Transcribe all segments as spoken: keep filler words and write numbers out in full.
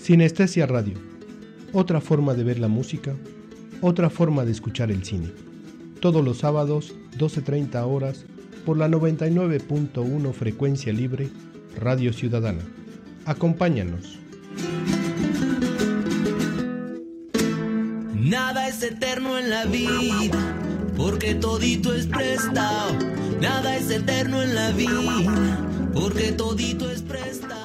Sinestesia Radio, otra forma de ver la música, otra forma de escuchar el cine. Todos los sábados, doce treinta horas, por la noventa y nueve punto uno Frecuencia Libre, Radio Ciudadana. Acompáñanos. Nada es eterno en la vida, porque todito es prestado. Nada es eterno en la vida, porque todito es prestado.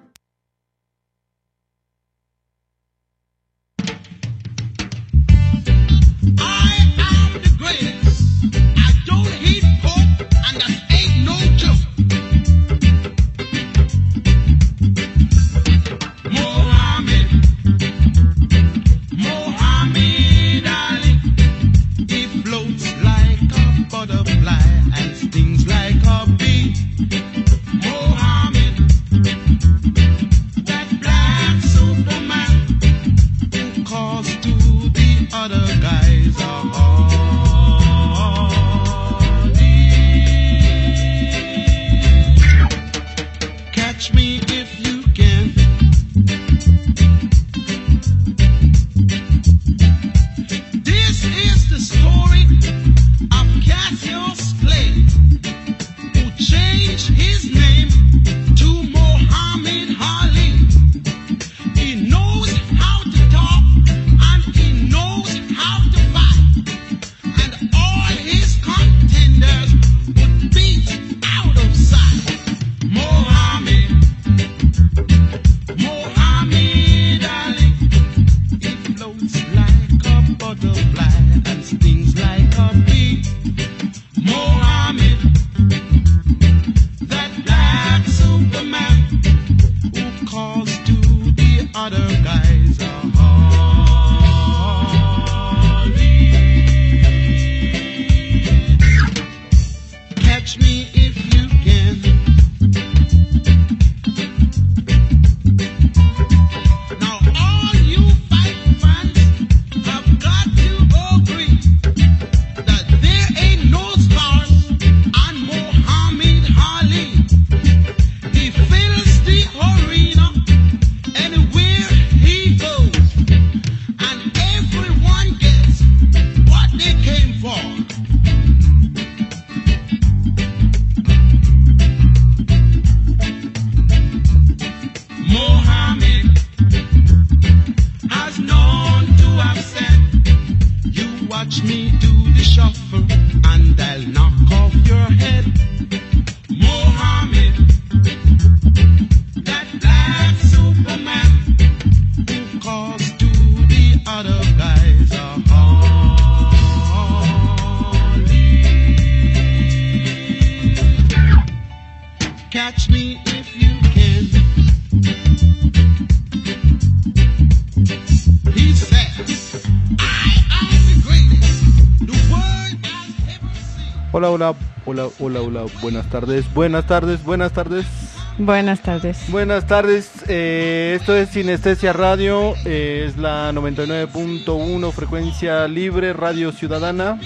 Hola, hola, hola, hola, hola, buenas tardes, buenas tardes, buenas tardes. Buenas tardes. Buenas tardes, eh, esto es Sinestesia Radio, eh, es la noventa y nueve punto uno Frecuencia Libre, Radio Ciudadana.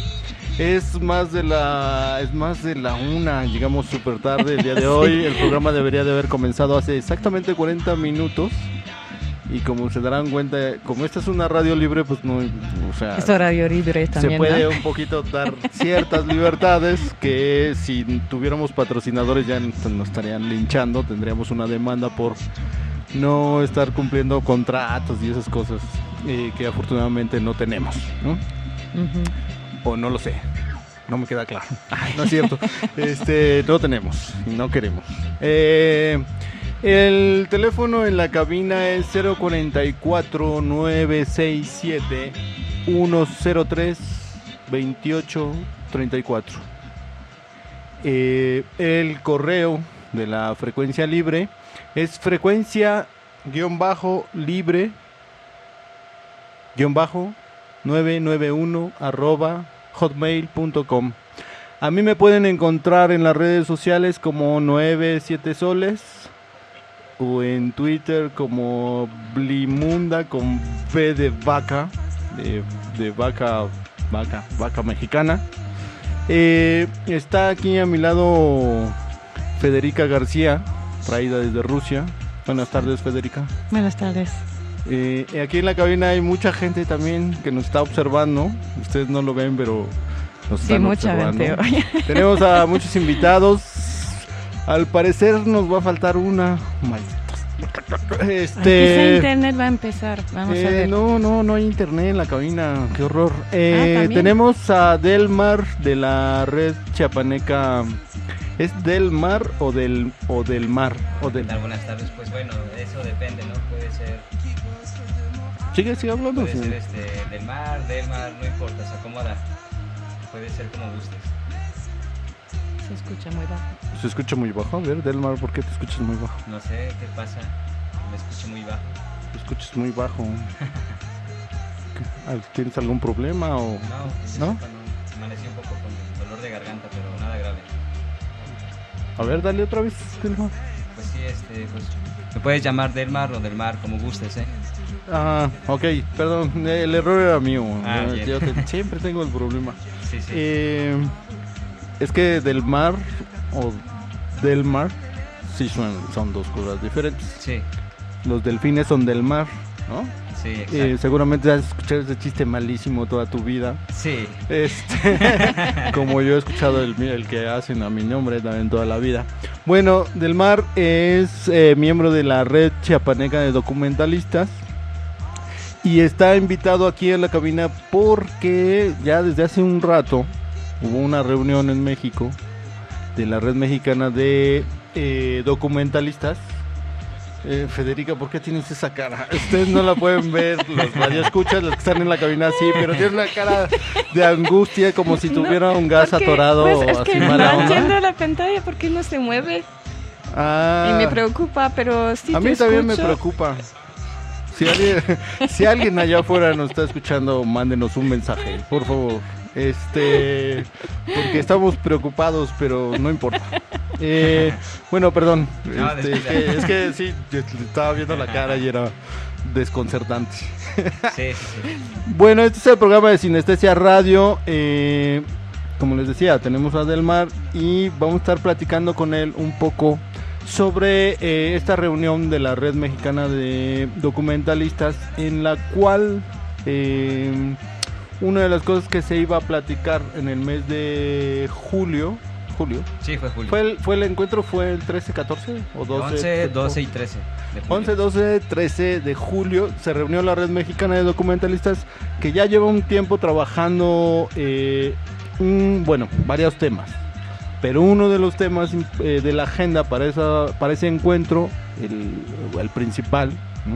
Es más de la es más de la una, llegamos súper tarde el día de hoy. Sí. El programa debería de haber comenzado hace exactamente cuarenta minutos. Y como se darán cuenta, como esta es una radio libre, pues no, o sea... Es radio libre también, se puede, ¿no?, un poquito dar ciertas libertades que si tuviéramos patrocinadores ya nos estarían linchando, tendríamos una demanda por no estar cumpliendo contratos y esas cosas eh, que afortunadamente no tenemos, ¿no? Uh-huh. O no lo sé, no me queda claro. Ay, no es cierto, este, no tenemos y no queremos. Eh... El teléfono en la cabina es cero cuarenta y cuatro, nueve sesenta y siete, ciento tres, veintiocho treinta y cuatro. Eh, el correo de la Frecuencia Libre es frecuencia-libre nueve nueve uno arroba hotmail punto com. A mí me pueden encontrar en las redes sociales como nueve siete soles o en Twitter como Blimunda con V de vaca, de, de vaca, vaca, vaca mexicana. Eh, está aquí a mi lado Federica García, traída desde Rusia. Buenas tardes, Federica. Buenas tardes. Eh, aquí en la cabina hay mucha gente también que nos está observando. Ustedes no lo ven, pero nos Sí, están mucha observando. gente hoy. Tenemos a muchos invitados. Al parecer nos va a faltar una. Malditos. Este. Quizá internet va a empezar. Vamos eh, a ver. No, no, no hay internet en la cabina. Qué horror. Eh, Ah, ¿también? tenemos a Delmar de la red chiapaneca. ¿Es del mar o del o del mar o del? ¿Qué tal? Buenas tardes. Pues bueno, eso depende, ¿no? Puede ser, Sigue, sigue hablando. puede sí. ser este, del mar, del mar, no importa, se acomoda. Puede ser como gustes. Se escucha muy bajo. Se escucha muy bajo. A ver, Delmar, ¿por qué te escuchas muy bajo? No sé qué pasa, me escucho muy bajo. Te escuchas muy bajo. ¿Qué? ¿Tienes algún problema o...? No, que se ¿No? sepa, no. Amanecí un poco con dolor de garganta, pero nada grave. A ver, dale otra vez, Delmar. Pues sí, este, pues me puedes llamar del mar o del mar, como gustes, ¿eh? Ah, ok, perdón, el error era mío. Ah, Yo- bien. yo te- siempre tengo el problema. Sí, sí. Eh, es que del mar o del mar sí son, son dos cosas diferentes. Sí, Los delfines son del mar, ¿no? sí, exacto. Eh, seguramente has escuchado ese chiste malísimo toda tu vida. Sí, Este, como yo he escuchado el, el que hacen a mi nombre también toda la vida. Bueno, Del Mar es eh, miembro de la red chiapaneca de documentalistas y está invitado aquí en la cabina porque ya desde hace un rato hubo una reunión en México de la red mexicana de eh, documentalistas. Eh, Federica, ¿por qué tienes esa cara? Ustedes no la pueden ver, los radioescuchas, los que están en la cabina sí, pero tienes la cara de angustia como si tuviera un gas Porque, atorado pues, es así que mala no onda. entiendo la pantalla porque no se mueve. Ah, Y me preocupa, pero sí a te mí también me escucho. preocupa. Si alguien, si alguien allá afuera nos está escuchando, mándenos un mensaje, por favor. Este, porque estamos preocupados, pero no importa. Eh, bueno, perdón. No, Este, es, descuida. que, es que sí, yo estaba viendo la cara y era desconcertante. sí, sí, sí. Bueno, este es el programa de Sinestesia Radio. Eh, como les decía, tenemos a Delmar y vamos a estar platicando con él un poco sobre eh, esta reunión de la Red Mexicana de Documentalistas, en la cual eh, una de las cosas que se iba a platicar en el mes de julio, julio, Sí, fue Julio. fue el, fue el encuentro, fue el trece, catorce o doce. once, doce y trece de julio. once, doce, trece de julio se reunió la Red Mexicana de Documentalistas, que ya lleva un tiempo trabajando, eh, un, bueno, varios temas. Pero uno de los temas eh, de la agenda para, esa, para ese encuentro, el, el principal, ¿no?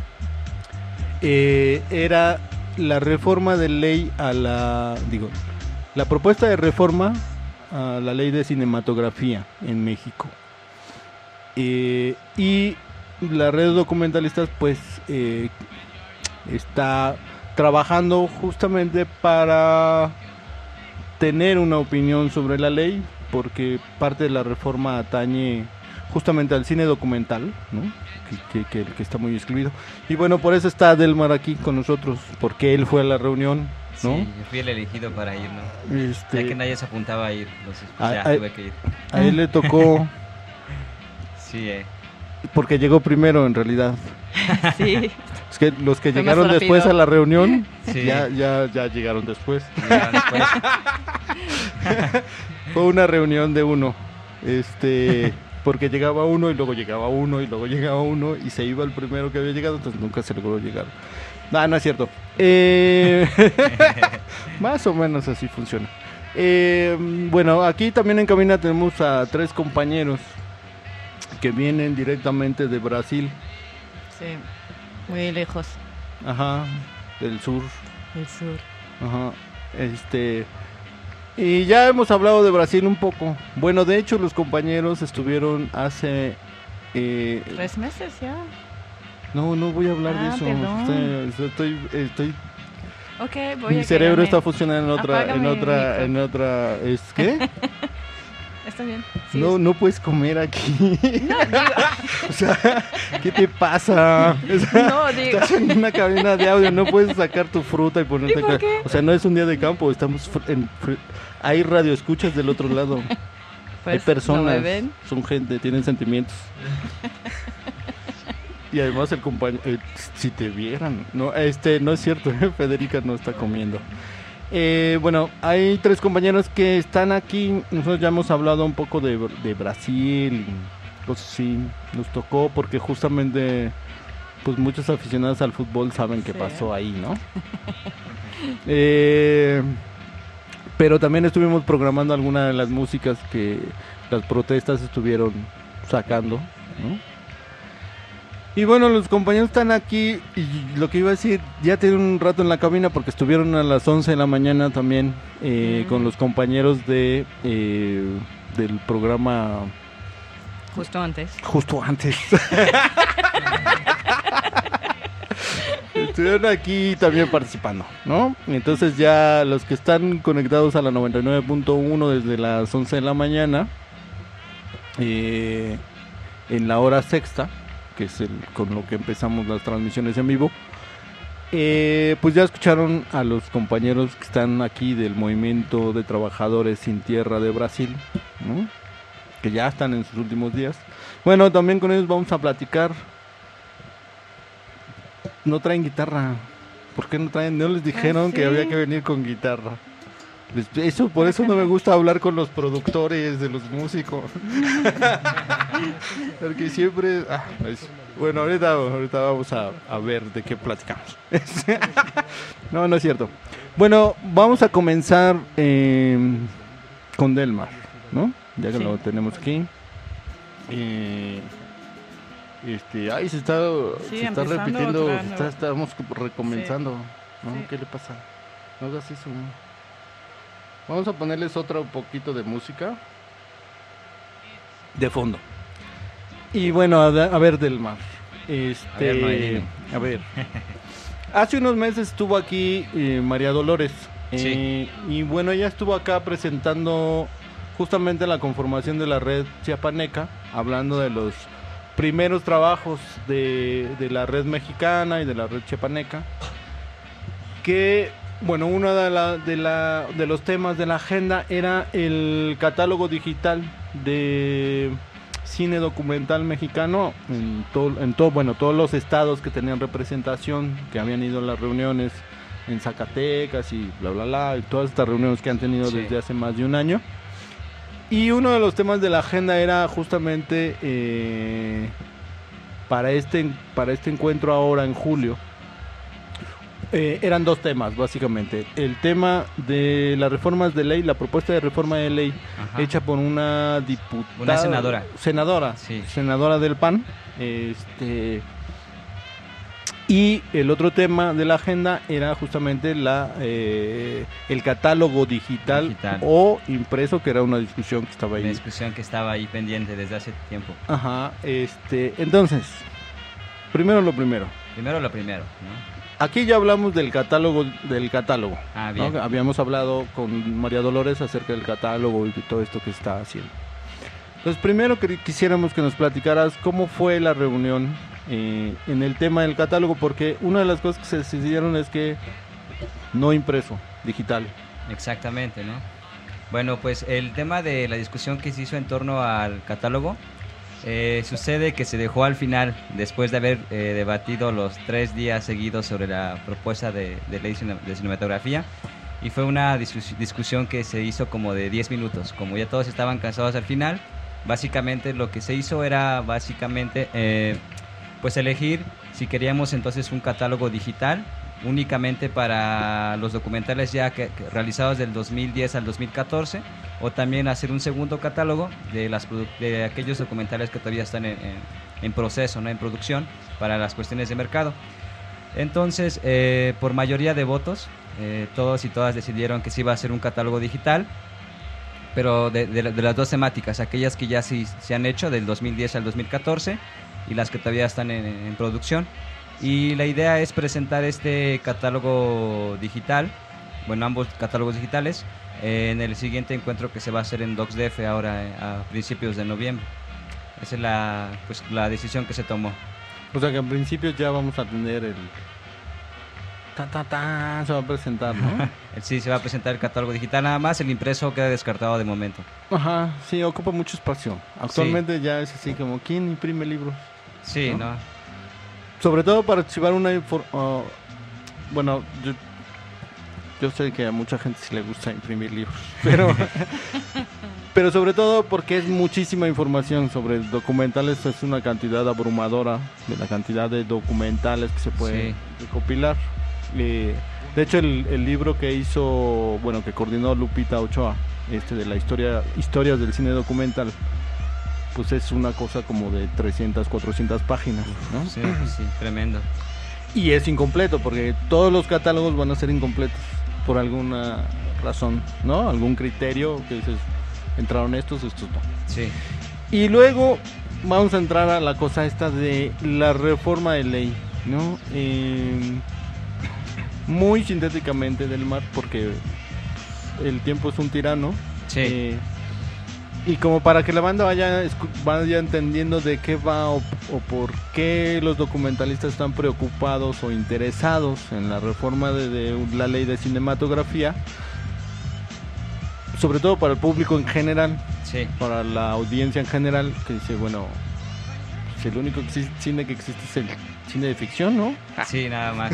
eh, era la reforma de ley a la, digo, la propuesta de reforma a la ley de cinematografía en México. Eh, y la red de documentalistas pues eh, está trabajando justamente para tener una opinión sobre la ley, porque parte de la reforma atañe justamente al cine documental, ¿no? que, que, que, que está muy excluido. Y bueno, por eso está Delmar aquí con nosotros, porque él fue a la reunión, ¿no? Sí, yo fui el elegido para ir, ¿no? Este, Ya que nadie se apuntaba a ir, entonces pues, Ah, ya ah, tuve que ir. a él le tocó Sí, eh. porque llegó primero en realidad. Sí. Es que los que Fue más llegaron rápido. después a la reunión, Sí. ya, ya, ya llegaron después. Ya después. Fue una reunión de uno, este, porque llegaba uno y luego llegaba uno y luego llegaba uno y se iba el primero que había llegado, entonces nunca se logró llegar. No, no es cierto. Eh, más o menos así funciona. Eh, bueno, aquí también en cabina tenemos a tres compañeros que vienen directamente de Brasil, Sí, muy lejos ajá, del sur. del sur. Ajá, este, y ya hemos hablado de Brasil un poco. Bueno, de hecho los compañeros estuvieron hace, eh, Tres meses ya. no, no voy a hablar de Ah, eso. perdón. Estoy, estoy, estoy- Ok, voy mi a cerebro quedarme. está funcionando en otra, en Apágame el otra, micro. en otra, ¿es qué? Está bien. Sí, No, es- no puedes comer aquí. No, digo, O sea, ¿qué te pasa? O sea, no, digo. estás en una cabina de audio, no puedes sacar tu fruta y ponerte ¿Y por acá. qué? O sea, no es un día de campo, estamos fr- en fr- hay radioescuchas del otro lado. Pues, Hay personas, ¿no me ven? son gente, tienen sentimientos. Y además el compañero, eh, si te vieran, no, este, no es cierto, eh, Federica no está comiendo. Eh, bueno, hay tres compañeros que están aquí. Nosotros ya hemos hablado un poco de, de Brasil, cosas así. Nos tocó porque justamente, pues muchos aficionados al fútbol saben qué Sí. pasó ahí, ¿no? eh, pero también estuvimos programando algunas de las músicas que las protestas estuvieron sacando, ¿no? Y bueno, los compañeros están aquí y lo que iba a decir, ya tienen un rato en la cabina porque estuvieron a las once de la mañana también eh, Mm. con los compañeros de eh, del programa Justo antes. justo antes. Estuvieron aquí también participando, ¿no? Entonces ya los que están conectados a la noventa y nueve punto uno desde las once de la mañana, eh, en la hora sexta, que es el, con lo que empezamos las transmisiones en vivo, eh, pues ya escucharon a los compañeros que están aquí del Movimiento de Trabajadores Sin Tierra de Brasil, ¿no? Que ya están en sus últimos días. Bueno, también con ellos vamos a platicar. No traen guitarra. ¿Por qué no traen? No les dijeron Ah, que sí. había que venir con guitarra. Les- Eso, por eso no me gusta hablar con los productores de los músicos. Porque siempre... ah, es- bueno, ahorita, ahorita vamos a, a ver de qué platicamos. No, no es cierto. Bueno, vamos a comenzar eh, con Delmar, ¿no? Ya que Sí. lo tenemos aquí. Eh, este, ay, se está, Sí, se está empezando repitiendo, otra está- nueva. estamos recomenzando, ¿no? Sí. ¿Qué le pasa? No hagas eso. Vamos a ponerles otro poquito de música de fondo. Y bueno, a, a ver, Delmar. Este, A ver, Noelino. a ver. Hace unos meses estuvo aquí eh, María Dolores. Sí. eh, y bueno, ella estuvo acá presentando justamente la conformación de la red chiapaneca, hablando de los primeros trabajos de, de la red mexicana y de la red chiapaneca. Que, bueno, uno de, la, de, la, de los temas de la agenda era el catálogo digital de cine documental mexicano en todo, en todo, bueno, todos los estados que tenían representación, que habían ido a las reuniones en Zacatecas y bla bla bla, y todas estas reuniones que han tenido Sí. desde hace más de un año. Y uno de los temas de la agenda era justamente eh, para este para este encuentro ahora en julio. Eh, eran dos temas básicamente: el tema de las reformas de ley, la propuesta de reforma de ley Ajá. hecha por una diputada, Una senadora. senadora, Sí. senadora del P A N, este, y el otro tema de la agenda era justamente la eh, el catálogo digital, Digital. o impreso, que era una discusión que estaba Una ahí. discusión que estaba ahí pendiente desde hace tiempo. Ajá, este, entonces, primero lo primero. Primero lo primero, ¿no? Aquí ya hablamos del catálogo, del catálogo. Ah, ¿no? bien. Habíamos hablado con María Dolores acerca del catálogo y de todo esto que está haciendo. Entonces, primero que quisiéramos que nos platicaras cómo fue la reunión eh, en el tema del catálogo, porque una de las cosas que se decidieron es que no impreso, digital. Exactamente, ¿no? Bueno, pues el tema de la discusión que se hizo en torno al catálogo, eh, sucede que se dejó al final, después de haber eh, debatido los tres días seguidos sobre la propuesta de, de ley cine- de cinematografía, y fue una discus- discusión que se hizo como de diez minutos. Como ya todos estaban cansados al final, básicamente lo que se hizo era básicamente eh, pues elegir si queríamos entonces un catálogo digital únicamente para los documentales ya que, que realizados del dos mil diez al dos mil catorce, o también hacer un segundo catálogo de las produ- de aquellos documentales que todavía están en, en- en proceso, ¿no? En producción para las cuestiones de mercado. Entonces, eh, por mayoría de votos, eh, todos y todas decidieron que sí iba a ser un catálogo digital, pero de, de la- de las dos temáticas, aquellas que ya sí se han hecho del dos mil diez al dos mil catorce y las que todavía están en, en producción. Y la idea es presentar este catálogo digital, bueno, ambos catálogos digitales, eh, en el siguiente encuentro que se va a hacer en DocsDF ahora eh, a principios de noviembre. Esa es la, pues, la decisión que se tomó. O sea que en principio ya vamos a tener el... Ta, ta, ta, se va a presentar, ¿no? Sí, se va a presentar el catálogo digital, nada más el impreso queda descartado de momento. Ajá, sí, ocupa mucho espacio. Actualmente ya es así como, ¿quién imprime libros? Sí, ¿No? ¿no? sobre todo para archivar una información. Uh, bueno, yo, yo sé que a mucha gente sí le gusta imprimir libros, pero pero sobre todo porque es muchísima información sobre documentales, es una cantidad abrumadora de la cantidad de documentales que se puede sí. recopilar. Eh, de hecho, el, el libro que hizo, bueno, que coordinó Lupita Ochoa, este de la historia, historias del cine documental, pues es una cosa como de trescientas, cuatrocientas páginas, ¿no? Sí, sí, tremendo. Y es incompleto, porque todos los catálogos van a ser incompletos, por alguna razón, ¿no? Algún criterio que dices, entraron estos, estos no. Sí. Y luego vamos a entrar a la cosa esta de la reforma de ley, ¿no? Eh, muy sintéticamente, del mar, porque el tiempo es un tirano. Sí. Eh, y como para que la banda vaya, vaya entendiendo de qué va o, o por qué los documentalistas están preocupados o interesados en la reforma de, de la ley de cinematografía, sobre todo para el público en general, sí. para la audiencia en general, que dice, bueno, pues el único existe, cine que existe es el cine de ficción, ¿no? Sí, nada más.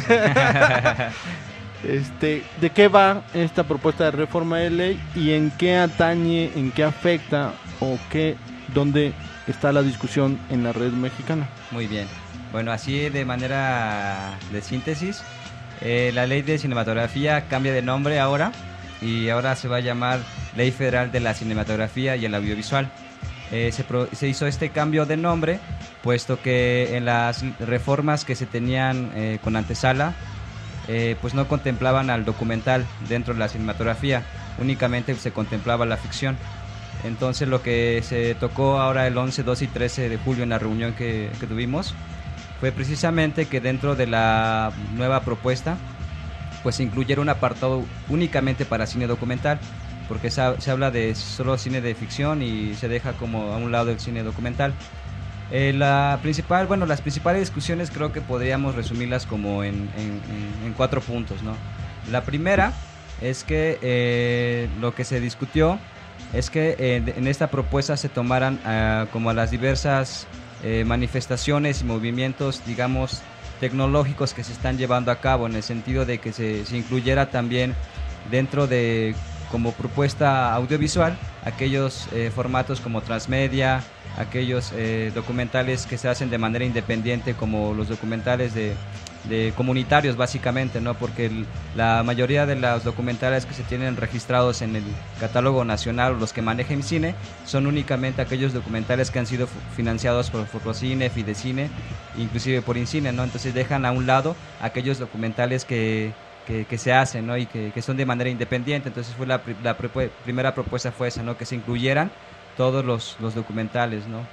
Este, ¿de qué va esta propuesta de reforma de ley y en qué atañe, en qué afecta o qué, dónde está la discusión en la red mexicana? Muy bien. Bueno, así de manera de síntesis, eh, la ley de cinematografía cambia de nombre ahora y ahora se va a llamar Ley Federal de la Cinematografía y el Audiovisual. Eh, se, pro, se hizo este cambio de nombre puesto que en las reformas que se tenían eh, con antesala, Eh, pues no contemplaban al documental dentro de la cinematografía, únicamente se contemplaba la ficción. Entonces lo que se tocó ahora el once, doce y trece de julio en la reunión que, que tuvimos fue precisamente que dentro de la nueva propuesta pues se incluyera un apartado únicamente para cine documental, porque se, se habla de solo cine de ficción y se deja como a un lado el cine documental. Eh, la principal, bueno, las principales discusiones creo que podríamos resumirlas como en, en, en cuatro puntos, ¿no? La primera es que eh, lo que se discutió es que eh, en esta propuesta se tomaran uh, como las diversas eh, manifestaciones y movimientos, digamos, tecnológicos que se están llevando a cabo, en el sentido de que se, se incluyera también dentro de, como propuesta audiovisual, aquellos eh, formatos como transmedia, aquellos eh, documentales que se hacen de manera independiente, como los documentales de, de comunitarios básicamente, ¿no? Porque el, la mayoría de los documentales que se tienen registrados en el catálogo nacional, los que maneja IMCINE, son únicamente aquellos documentales que han sido financiados por Fotocine, Fidecine, inclusive por INCINE, ¿no? Entonces dejan a un lado aquellos documentales que Que, que se hacen, ¿no? Y que, que son de manera independiente. Entonces fue la, la pre, primera propuesta fue esa, ¿no? Que se incluyeran todos los, los documentales, ¿no?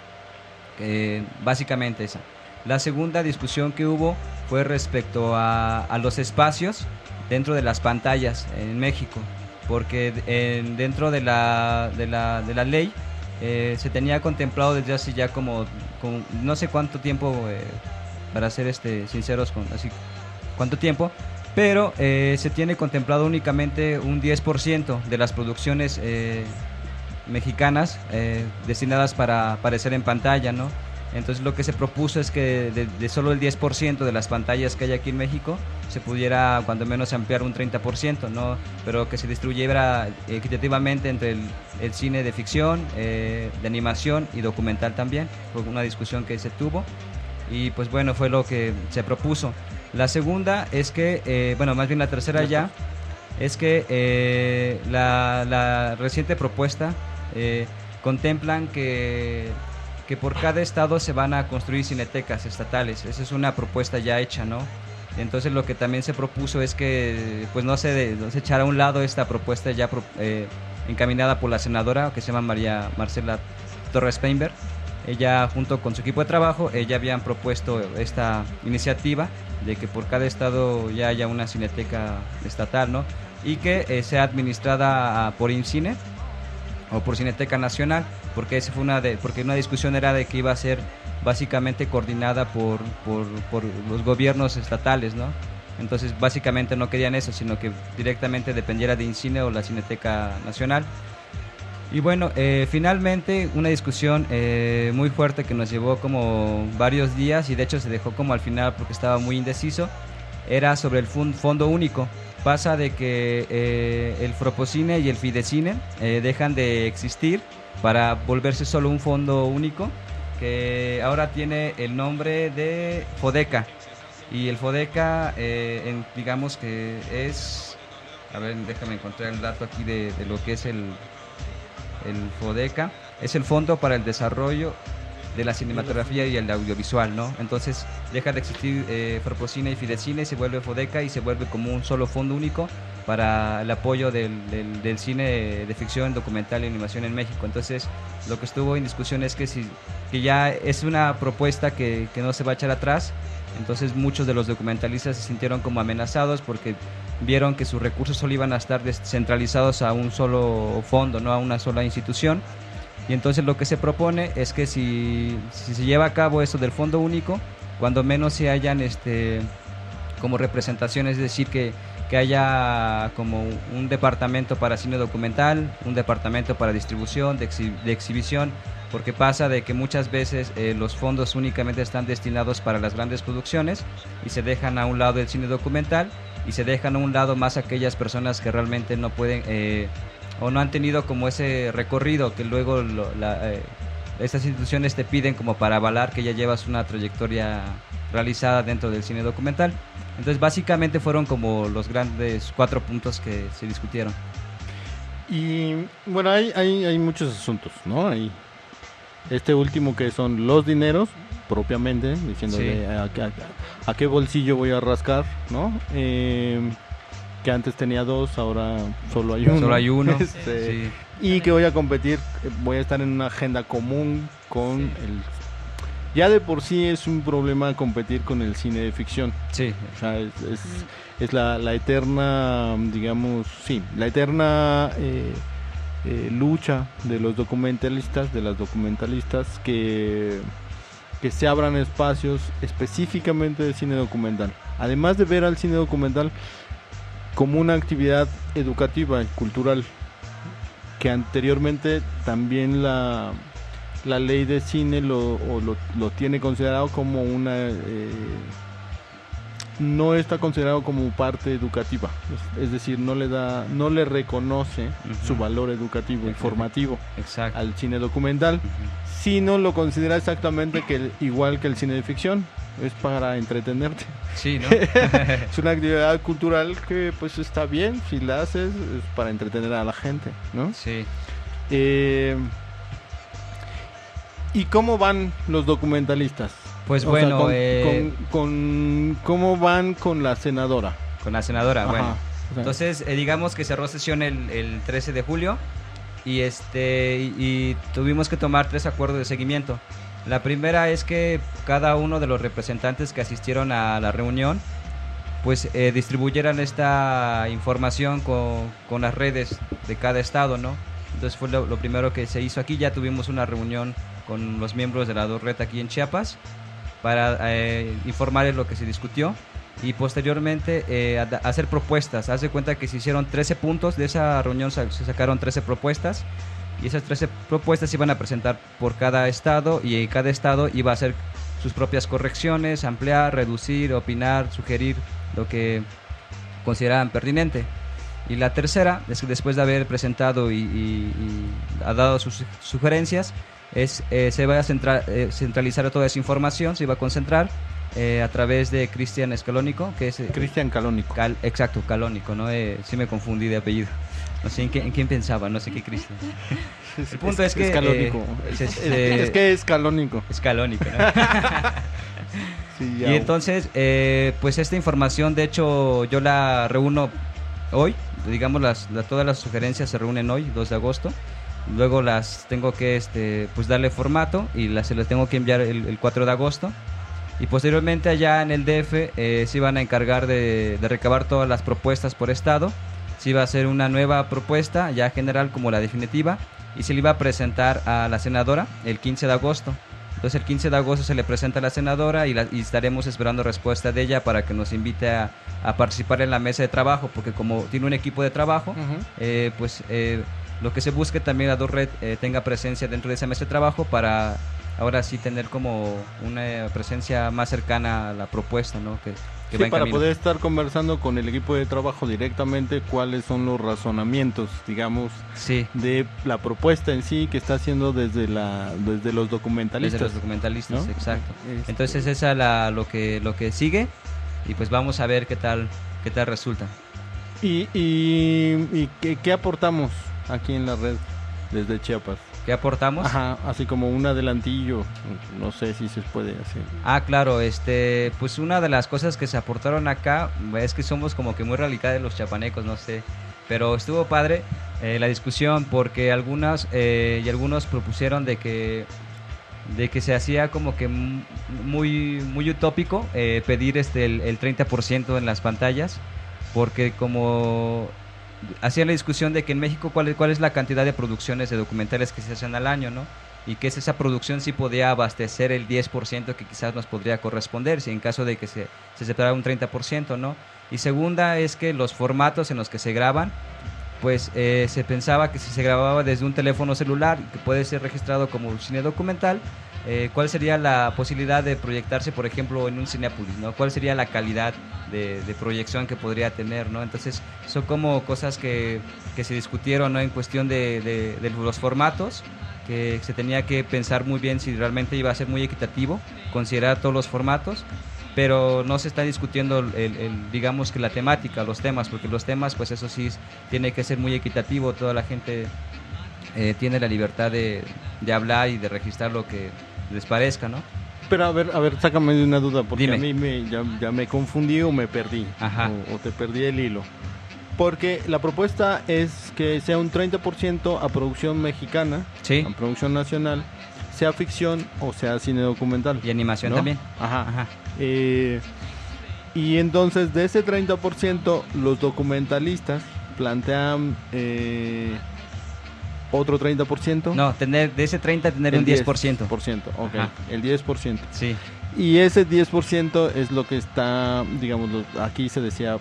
Eh, básicamente esa. La segunda discusión que hubo fue respecto a, a los espacios dentro de las pantallas en México, porque en, dentro de la, de la, de la ley eh, se tenía contemplado desde hace ya como, como no sé cuánto tiempo, eh, para ser este, sinceros, con así cuánto tiempo, pero eh, se tiene contemplado únicamente un diez por ciento de las producciones eh, mexicanas eh, destinadas para aparecer en pantalla, ¿no? Entonces lo que se propuso es que de, de solo el diez por ciento de las pantallas que hay aquí en México se pudiera cuando menos ampliar un treinta por ciento, ¿no? Pero que se distribuyera equitativamente entre el, el cine de ficción, eh, de animación y documental también. Fue una discusión que se tuvo y pues bueno, fue lo que se propuso. La segunda es que, eh, bueno, más bien la tercera ya, es que eh, la, la reciente propuesta eh, contemplan que, que por cada estado se van a construir cinetecas estatales. Esa es una propuesta ya hecha, ¿no? Entonces lo que también se propuso es que pues no se, no se echara a un lado esta propuesta ya eh, encaminada por la senadora, que se llama María Marcela Torres Peinberg. Ella junto con su equipo de trabajo, ella habían propuesto esta iniciativa de que por cada estado ya haya una cineteca estatal, ¿no? Y que eh, sea administrada a, por IMCINE o por Cineteca Nacional, porque esa fue una de, porque una discusión era de que iba a ser básicamente coordinada por, por, por los gobiernos estatales, ¿no? Entonces básicamente no querían eso, sino que directamente dependiera de IMCINE o la Cineteca Nacional. Y bueno, eh, finalmente una discusión eh, muy fuerte que nos llevó como varios días y de hecho se dejó como al final porque estaba muy indeciso, era sobre el fun- fondo único. Pasa de que eh, el Fropocine y el Fidecine eh, dejan de existir para volverse solo un fondo único que ahora tiene el nombre de FODECA. Y el FODECA, eh, en, digamos que es... A ver, déjame encontrar el dato aquí de, de lo que es el... El FODECA es el Fondo para el Desarrollo de la Cinematografía y el Audiovisual, ¿no? Entonces deja de existir eh, Fropocine y Fidecine, se vuelve FODECA y se vuelve como un solo fondo único para el apoyo del, del, del cine de ficción, documental y animación en México. Entonces lo que estuvo en discusión es que, si, que ya es una propuesta que, que no se va a echar atrás. Entonces muchos de los documentalistas se sintieron como amenazados porque vieron que sus recursos solo iban a estar descentralizados a un solo fondo, no a una sola institución. Y entonces lo que se propone es que si, si se lleva a cabo eso del fondo único, cuando menos se hayan este, como representaciones, es decir, que, que haya como un departamento para cine documental, un departamento para distribución, de, exhi- de exhibición, porque pasa de que muchas veces eh, los fondos únicamente están destinados para las grandes producciones y se dejan a un lado el cine documental y se dejan a un lado más aquellas personas que realmente no pueden eh, o no han tenido como ese recorrido que luego lo, la, eh, estas instituciones te piden como para avalar que ya llevas una trayectoria realizada dentro del cine documental. Entonces básicamente fueron como los grandes cuatro puntos que se discutieron. Y bueno, hay, hay, hay muchos asuntos, ¿no? Hay este último que son los dineros, propiamente, diciéndole Sí. a, a- a qué bolsillo voy a rascar, ¿no? Eh, que antes tenía dos, ahora solo hay uno. Solo hay uno. Este, Sí. Y que voy a competir, eh, voy a estar en una agenda común con el... Ya de por sí es un problema competir con el cine de ficción. Sí. O sea, es, es, es la, la eterna, digamos, sí, la eterna eh, eh, lucha de los documentalistas, de las documentalistas, que, que se abran espacios específicamente de cine documental. Además de ver al cine documental como una actividad educativa y cultural, que anteriormente también la... La ley de cine lo, o lo, lo tiene considerado como una... Eh, no está considerado como parte educativa. Es, es decir, no le da, no le reconoce Uh-huh. su valor educativo y formativo Exacto. al cine documental, Uh-huh. sino lo considera exactamente que el- igual que el cine de ficción. Es para entretenerte. Sí, ¿no? Es una actividad cultural que pues está bien, si la haces es para entretener a la gente, ¿no? Sí. Eh, ¿Y cómo van los documentalistas? Pues O sea, bueno, con, eh, con- con- ¿cómo van con la senadora? con la senadora, Ajá. bueno. O sea, Entonces, eh, digamos que cerró sesión el, el trece de julio y este y, y tuvimos que tomar tres acuerdos de seguimiento. La primera es que cada uno de los representantes que asistieron a la reunión pues eh, distribuyeran esta información con, con las redes de cada estado, ¿no? Entonces fue lo, lo primero que se hizo aquí. Ya tuvimos una reunión con los miembros de la DORRET aquí en Chiapas para eh, informarles lo que se discutió y posteriormente eh, a, a hacer propuestas. Haz de cuenta que se hicieron trece puntos, de esa reunión se, se sacaron trece propuestas y esas trece propuestas se iban a presentar por cada estado y cada estado iba a hacer sus propias correcciones, ampliar, reducir, opinar, sugerir lo que consideraban pertinente. Y la tercera, es que después de haber presentado y, y- y ha dado sus sugerencias, es eh, se va a centra- eh, centralizar toda esa información, se va a concentrar eh, a través de Cristian Escalónico, que es... eh, Cristian Calónico. Cal- exacto, Calónico, ¿no? Eh, sí me confundí de apellido. No sé en, qué- en quién pensaba, no sé qué Cristian. El punto es, que... Es calónico. eh, es, es, es- eh, es que es calónico. es Calónico, ¿no? Sí, Y ya. entonces, eh, pues esta información, de hecho, yo la reúno hoy, digamos, las, la- todas las sugerencias se reúnen hoy, dos de agosto. Luego las tengo que este, pues darle formato y las, se las tengo que enviar el, el cuatro de agosto. Y posteriormente allá en el D F eh, se iban a encargar de, de recabar todas las propuestas por estado. Se iba a hacer una nueva propuesta, ya general como la definitiva, y se le iba a presentar a la senadora el quince de agosto. Entonces el quince de agosto se le presenta a la senadora y, la, y estaremos esperando respuesta de ella para que nos invite a, a participar en la mesa de trabajo, porque como tiene un equipo de trabajo, Ujú. eh, pues eh, lo que se busque también la DORRED eh, tenga presencia dentro de esa mesa de trabajo para ahora sí tener como una presencia más cercana a la propuesta, ¿no? Que, que sí, va en para camino. poder estar conversando con el equipo de trabajo directamente cuáles son los razonamientos, digamos, sí. de la propuesta en sí que está haciendo desde la desde los documentalistas. Desde los documentalistas, ¿no? exacto. Este... Entonces esa es la, lo que lo que sigue y pues vamos a ver qué tal qué tal resulta. ¿Y, y, y qué, qué aportamos aquí en la red desde Chiapas? ¿Qué aportamos? Ajá, así como un adelantillo, no sé si se puede hacer. Ah, claro, este, pues una de las cosas que se aportaron acá es que somos como que muy radicales los chiapanecos, no sé, pero estuvo padre eh, la discusión porque algunas eh, y algunos propusieron de que de que se hacía como que muy muy utópico eh, pedir este el, el treinta por ciento en las pantallas, porque como hacía la discusión de que en México cuál es, cuál es la cantidad de producciones de documentales que se hacen al año, ¿no? Y que esa producción sí podía abastecer el diez por ciento que quizás nos podría corresponder, si en caso de que se, se separara un treinta por ciento, ¿no? Y segunda es que los formatos en los que se graban, pues eh, se pensaba que si se grababa desde un teléfono celular, que puede ser registrado como cine documental, eh, ¿cuál sería la posibilidad de proyectarse, por ejemplo, en un Cinépolis, ¿no? ¿Cuál sería la calidad de, de proyección que podría tener, ¿no? Entonces, son como cosas que, que se discutieron, ¿no? En cuestión de, de, de los formatos, que se tenía que pensar muy bien si realmente iba a ser muy equitativo, considerar todos los formatos, pero no se está discutiendo el, el, digamos que la temática, los temas, porque los temas, pues eso sí tiene que ser muy equitativo, toda la gente eh, tiene la libertad de, de hablar y de registrar lo que les parezca, ¿no? Pero a ver, a ver, sácame de una duda, porque Dime. a mí me, ya, ya me confundí o me perdí, Ajá. o, o te perdí el hilo. Porque la propuesta es que sea un treinta por ciento a producción mexicana, Sí. a producción nacional, sea ficción o sea cine documental. Y animación ¿no? también. Ajá. Ajá. Eh, y entonces de ese treinta por ciento los documentalistas plantean eh, otro treinta por ciento. No, tener de ese treinta tener el un diez por ciento. diez por ciento, ok, Ajá. el diez por ciento. Sí. Y ese diez por ciento es lo que está, digamos, lo- aquí se decía,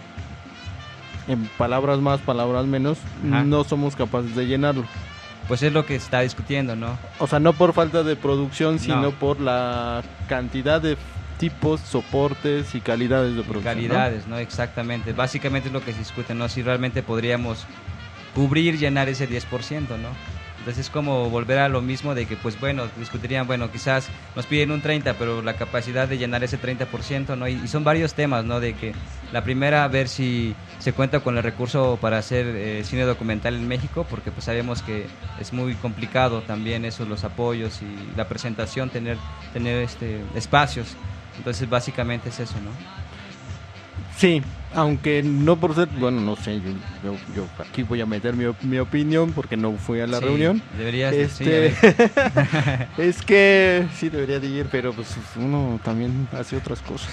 en palabras más, palabras menos, Ajá. no somos capaces de llenarlo. Pues es lo que se está discutiendo, ¿no? O sea, no por falta de producción, sino No. por la cantidad de tipos, soportes y calidades de producción. ¿no? Calidades, ¿no? Exactamente. Básicamente es lo que se discute, ¿no? Si realmente podríamos cubrir, llenar ese diez por ciento, ¿no? Entonces es como volver a lo mismo de que, pues bueno, discutirían, bueno, quizás nos piden un treinta, pero la capacidad de llenar ese treinta por ciento, ¿no? Y, y son varios temas, ¿no? De que la primera, ver si se cuenta con el recurso para hacer eh, cine documental en México, porque pues sabemos que es muy complicado también eso, los apoyos y la presentación, tener, tener este espacios. Entonces básicamente es eso, ¿no? Sí, aunque no por ser, bueno, no sé, yo, yo, yo aquí voy a meter mi, op- mi opinión porque no fui a la Sí, reunión. Deberías, de- sí, Este, a ver. es que sí debería de ir, pero pues uno también hace otras cosas.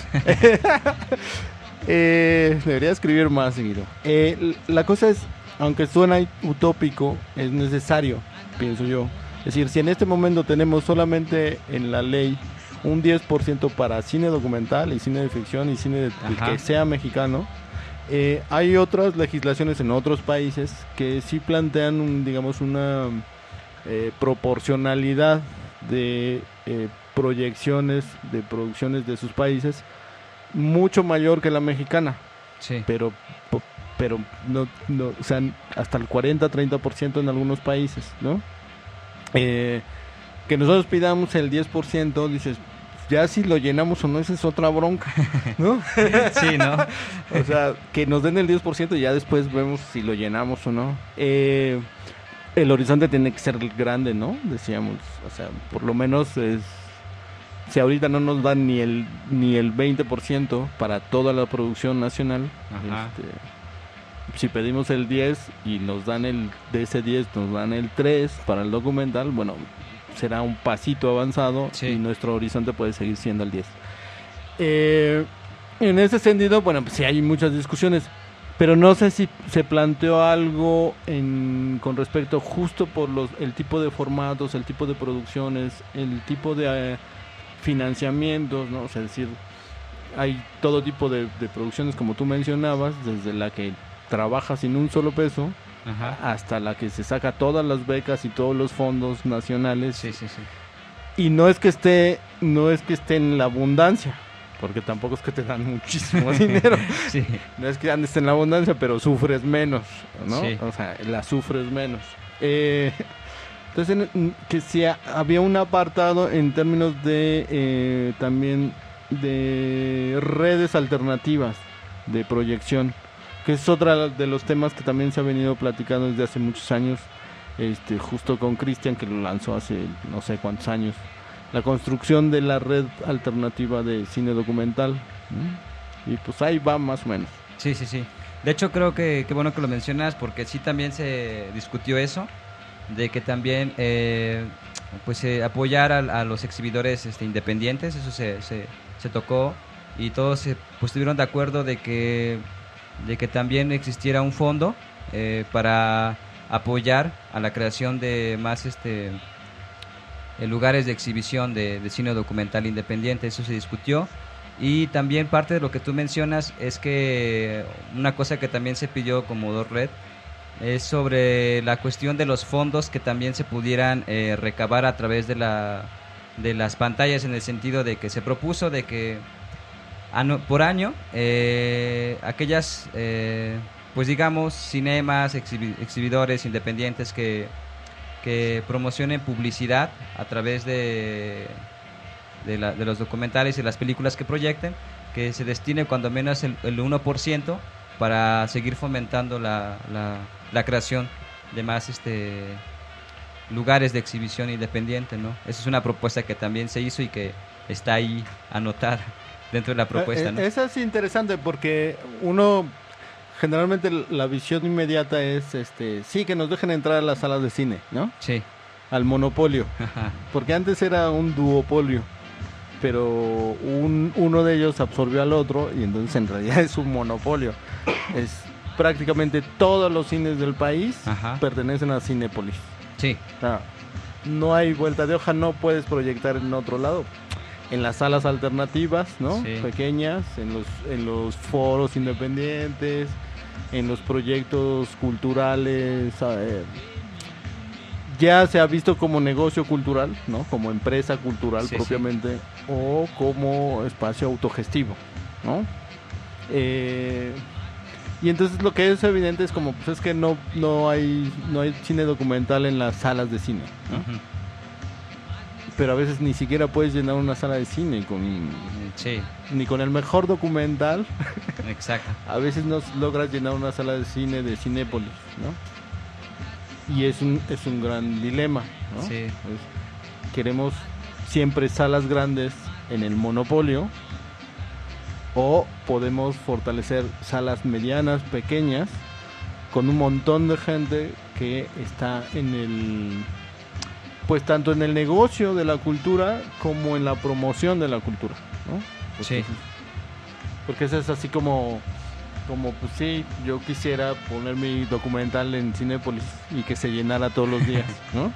eh, debería escribir más seguido. Eh, l- la cosa es, aunque suena utópico, es necesario, pienso yo. Es decir, si en este momento tenemos solamente en la ley un diez por ciento para cine documental y cine de ficción y cine de, Ajá. que sea mexicano, eh, hay otras legislaciones en otros países que sí plantean, un, digamos, una eh, proporcionalidad de eh, proyecciones, de producciones de sus países mucho mayor que la mexicana, Sí. pero po- pero no, no, o sea, hasta el cuarenta a treinta por ciento en algunos países, ¿no? Eh, que nosotros pidamos el diez por ciento, dices, ya si lo llenamos o no, esa es otra bronca, ¿no? Sí, ¿no? O sea, que nos den el diez por ciento y ya después vemos si lo llenamos o no. Eh, el horizonte tiene que ser grande, ¿no? Decíamos, o sea, por lo menos es, si ahorita no nos dan ni el ni el veinte por ciento para toda la producción nacional, Ajá. este, si pedimos el diez y nos dan el de ese diez nos dan el tres para el documental, bueno, será un pasito avanzado Sí. y nuestro horizonte puede seguir siendo el diez. Eh, en ese sentido, bueno, pues sí hay muchas discusiones, pero no sé si se planteó algo en, con respecto justo por los el tipo de formatos, el tipo de producciones, el tipo de eh, financiamientos, ¿no? O sea, es decir, hay todo tipo de, de producciones como tú mencionabas, desde la que trabaja sin un solo peso Ajá. hasta la que se saca todas las becas y todos los fondos nacionales. Sí, sí, sí. Y no es que esté, no es que esté en la abundancia, porque tampoco es que te dan muchísimo dinero. Sí. No es que andes en la abundancia, pero sufres menos, ¿no? Sí. O sea, la sufres menos. Eh, entonces, en- que si ha- había un apartado en términos de eh, también de redes alternativas de proyección, que es otra de los temas que también se ha venido platicando desde hace muchos años, este, justo con Cristian, que lo lanzó hace no sé cuántos años, la construcción de la red alternativa de cine documental, ¿no? Y pues ahí va más o menos. Sí, sí, sí. De hecho, creo que qué bueno que lo mencionas, porque sí también se discutió eso, de que también eh, pues eh, apoyar a, a los exhibidores este, independientes, eso se, se, se tocó, y todos se, pues estuvieron de acuerdo de que, de que también existiera un fondo eh, para apoyar a la creación de más este eh, lugares de exhibición de, de cine documental independiente. Eso se discutió. Y también parte de lo que tú mencionas es que una cosa que también se pidió como dos red es sobre la cuestión de los fondos que también se pudieran eh, recabar a través de la de las pantallas, en el sentido de que se propuso de que ano- por año eh, aquellas eh, pues digamos cinemas, exhibi- exhibidores independientes que, que promocionen publicidad a través de De, la, de los documentales y las películas que proyecten, que se destine cuando menos el, el uno por ciento para seguir fomentando la, la, la creación de más este lugares de exhibición independiente, ¿no? Esa es una propuesta que también se hizo y que está ahí anotada dentro de la propuesta, ¿no? Eh, eh, Esa es interesante porque uno, generalmente la visión inmediata es, este, sí, que nos dejen entrar a las salas de cine, ¿no? Sí. Al monopolio, porque antes era un duopolio, pero un, uno de ellos absorbió al otro y entonces en realidad es un monopolio. Es prácticamente todos los cines del país Ajá. pertenecen a Cinépolis. Sí. O sea, no hay vuelta de hoja, no puedes proyectar en otro lado. En las salas alternativas, ¿no? Sí. Pequeñas, en los, en los foros independientes, en los proyectos culturales. eh, ya se ha visto como negocio cultural, ¿no? Como empresa cultural Sí, propiamente, o como espacio autogestivo, ¿no? Eh, y entonces lo que es evidente es como, pues es que no, no hay, no hay cine documental en las salas de cine, ¿no? Ujú. Pero a veces ni siquiera puedes llenar una sala de cine con Sí, ni con el mejor documental. exacto. A veces no logras llenar una sala de cine de Cinépolis, ¿no? Y es un es un gran dilema, ¿no? Sí. Pues, queremos siempre salas grandes en el monopolio, o podemos fortalecer salas medianas, pequeñas, con un montón de gente que está en el, pues tanto en el negocio de la cultura como en la promoción de la cultura, ¿no? Porque, Sí. porque eso es así como, como pues sí, yo quisiera poner mi documental en Cinépolis y que se llenara todos los días, ¿no?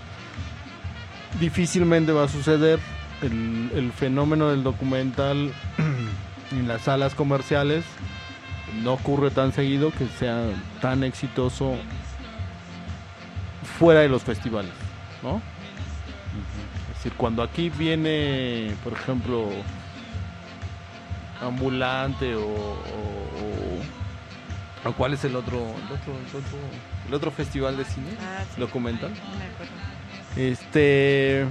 Difícilmente va a suceder. El, el fenómeno del documental en las salas comerciales no ocurre tan seguido que sea tan exitoso fuera de los festivales, ¿no? Es decir, cuando aquí viene, por ejemplo, Ambulante o, o, o- o ¿cuál es el otro, el otro, el otro, el otro festival de cine Ah, sí. documental? No me acuerdo. Este,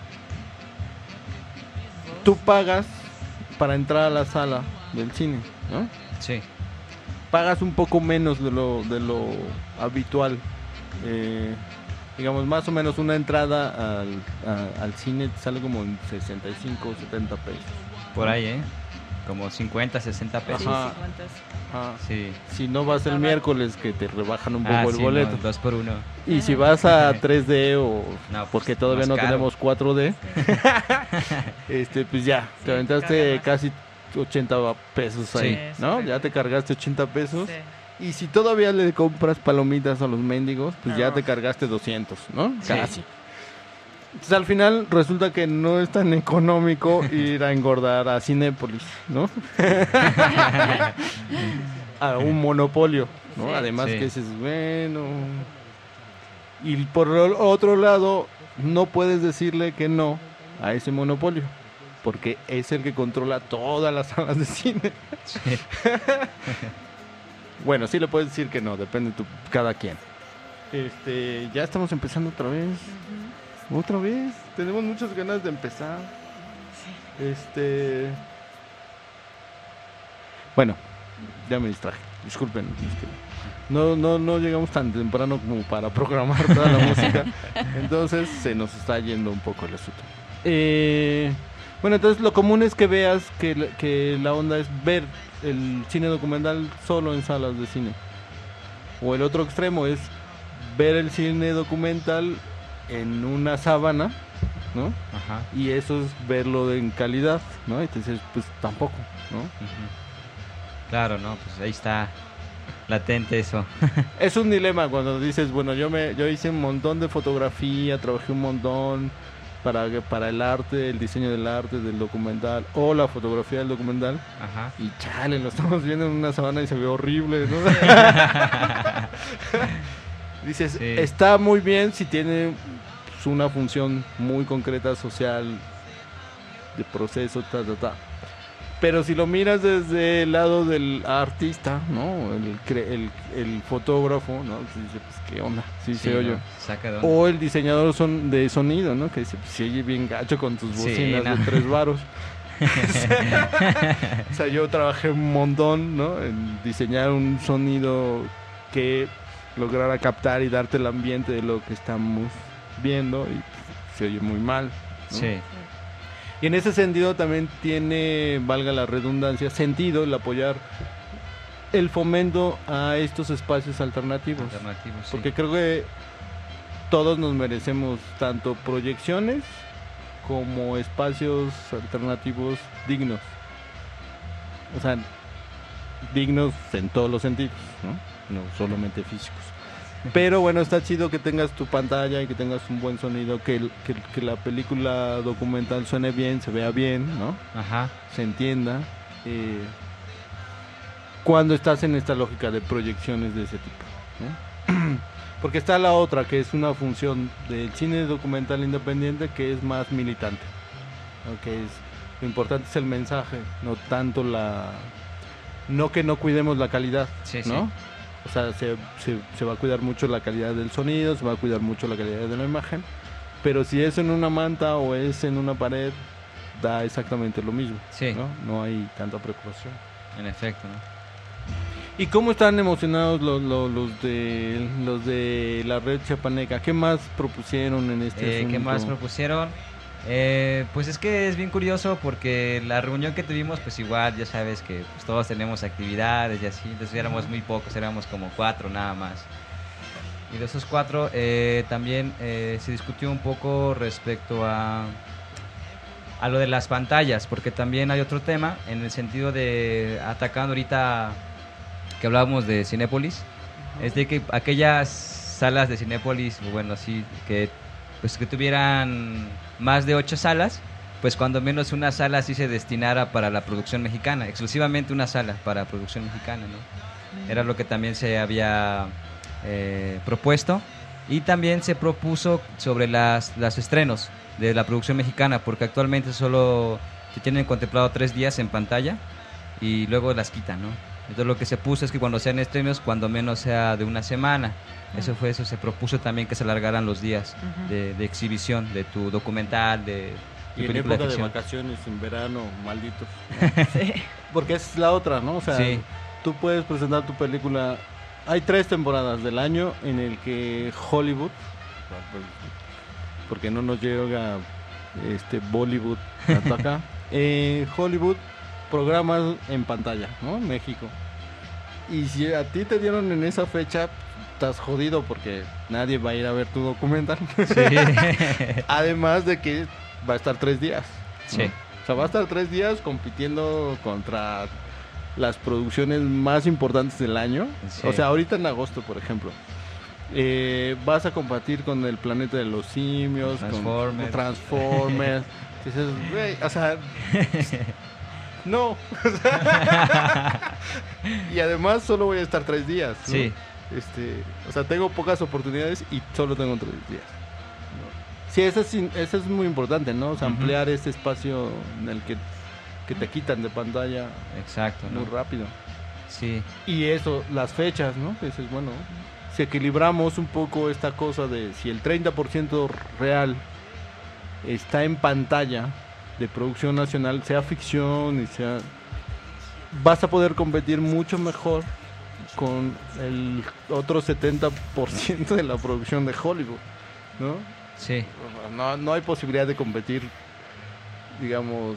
tú pagas para entrar a la sala del cine, ¿no? Sí. Pagas un poco menos de lo de lo habitual. Eh, digamos, más o menos una entrada al, a- al cine te sale como en sesenta y cinco o setenta pesos. Por ahí, ¿eh? Como cincuenta, sesenta pesos. Sí, Ajá. sí, ¿cuántos? Ah, Sí. si no vas el miércoles, que te rebajan un poco Ah, el sí, boleto. no, dos por uno. Y si vas a tres D o No, pues, porque todavía más no caro. tenemos cuatro D, este pues ya, Sí, te aventaste carga más. casi ochenta pesos ahí, Sí, ¿no? sí. Ya te cargaste ochenta pesos. Sí. Y si todavía le compras palomitas a los mendigos, pues ya No. te cargaste doscientos, ¿no? Sí. Casi. Entonces al final resulta que no es tan económico ir a engordar a Cinépolis, ¿no? A un monopolio, ¿no? Sí. Además Sí. que dices, bueno... Y por el otro lado, no puedes decirle que no a ese monopolio, porque es el que controla todas las salas de cine. Sí. Bueno, sí le puedes decir que no, depende de tu, cada quien. Este, ya estamos empezando otra vez. Otra vez. Tenemos muchas ganas de empezar. Este. Bueno, ya me distraje. Disculpen. Es que no, no, no llegamos tan temprano como para programar toda la música. Entonces se nos está yendo un poco el asunto. Eh, bueno, entonces lo común es que veas que, la- que la onda es ver el cine documental solo en salas de cine. O el otro extremo es ver el cine documental en una sábana, ¿no? Ajá. Y eso es verlo en calidad, ¿no? Y te dices, pues tampoco, ¿no? Ujú. Claro, no, pues ahí está latente eso. Es un dilema cuando dices, bueno, yo me yo hice un montón de fotografía, trabajé un montón para, para el arte, el diseño del arte, del documental, o la fotografía del documental, Ajá. y chale, lo estamos viendo en una sabana y se ve horrible, ¿no? Dices, Sí. está muy bien si tiene pues, una función muy concreta, social, de proceso, ta, ta, ta. Pero si lo miras desde el lado del artista, ¿no? El, cre- el, el fotógrafo, ¿no? Pues dice, pues, ¿qué onda? Sí, Sí, se oye. no, saca de onda. O el diseñador son de sonido, ¿no? Que dice, pues se oye bien gacho con tus Sí, bocinas no. de tres varos. O sea, yo trabajé un montón, ¿no? En diseñar un sonido que lograra captar y darte el ambiente de lo que estamos viendo y pues, se oye muy mal, ¿no? Sí. Y en ese sentido también tiene, valga la redundancia, sentido el apoyar el fomento a estos espacios alternativos. Alternativos, sí. Porque creo que todos nos merecemos tanto proyecciones como espacios alternativos dignos. O sea, dignos en todos los sentidos, ¿no? No solamente físicos. Pero bueno, está chido que tengas tu pantalla y que tengas un buen sonido, que, el- que, que la película documental suene bien, se vea bien, ¿no? Ajá. Se entienda. eh, cuando estás en esta lógica de proyecciones de ese tipo, ¿no? Porque está la otra, que es una función del cine documental independiente, que es más militante, ¿no? Que es, lo importante es el mensaje, no tanto la... No que no cuidemos la calidad, Sí, ¿no? sí. O sea, se, se, se va a cuidar mucho la calidad del sonido, se va a cuidar mucho la calidad de la imagen, pero si es en una manta o es en una pared, da exactamente lo mismo, Sí. ¿no? No hay tanta preocupación. En efecto, ¿no? ¿Y cómo están emocionados los, los, los de los de la red chiapaneca? ¿Qué más propusieron en este Eh, asunto? ¿Qué más propusieron? Eh, pues es que es bien curioso porque la reunión que tuvimos, pues igual ya sabes que pues, todos tenemos actividades y así, entonces éramos muy pocos, éramos como cuatro nada más. Y de esos cuatro eh, también eh, se discutió un poco respecto a, a lo de las pantallas, porque también hay otro tema en el sentido de, atacando ahorita que hablábamos de Cinépolis, es de que aquellas salas de Cinépolis, bueno, sí, que pues que tuvieran más de ocho salas, pues cuando menos una sala sí se destinara para la producción mexicana, exclusivamente una sala para producción mexicana, ¿no? Era lo que también se había eh, propuesto, y también se propuso sobre las, las estrenos de la producción mexicana, porque actualmente solo se tienen contemplado tres días en pantalla y luego las quitan, ¿no? Entonces lo que se puso es que cuando sean estrenos, cuando menos sea de una semana. Eso fue eso, se propuso también que se alargaran los días Ujú. de, de exhibición de tu documental, de tu Y en película época de de ficción. vacaciones, en verano, malditos. Sí. Porque esa es la otra, ¿no? O sea, Sí. tú puedes presentar tu película. Hay tres temporadas del año en el que Hollywood, porque no nos llega este Bollywood tanto acá, eh, Hollywood programas en pantalla, ¿no? En México. Y si a ti te dieron en esa fecha, estás jodido porque nadie va a ir a ver tu documental. Sí. Además de que va a estar tres días. ¿no? Sí. O sea, va a estar tres días compitiendo contra las producciones más importantes del año. Sí. O sea, ahorita en agosto, por ejemplo. Eh, vas a competir con el planeta de los simios, Transformers. con Transformers. Dices, güey, o sea, no. Y además solo voy a estar tres días, ¿no? Sí. Este, o sea, tengo pocas oportunidades y solo tengo tres días. Sí, eso es, eso es muy importante, ¿no? O sea, Ujú. ampliar este espacio en el que, que te quitan de pantalla Exacto, ¿no? muy rápido. Sí. Y eso, las fechas, ¿no? Que dices, bueno, si equilibramos un poco esta cosa de si el treinta por ciento real está en pantalla de producción nacional, sea ficción y sea... vas a poder competir mucho mejor con el otro setenta por ciento de la producción de Hollywood, ¿no? Sí. No, no hay posibilidad de competir, digamos...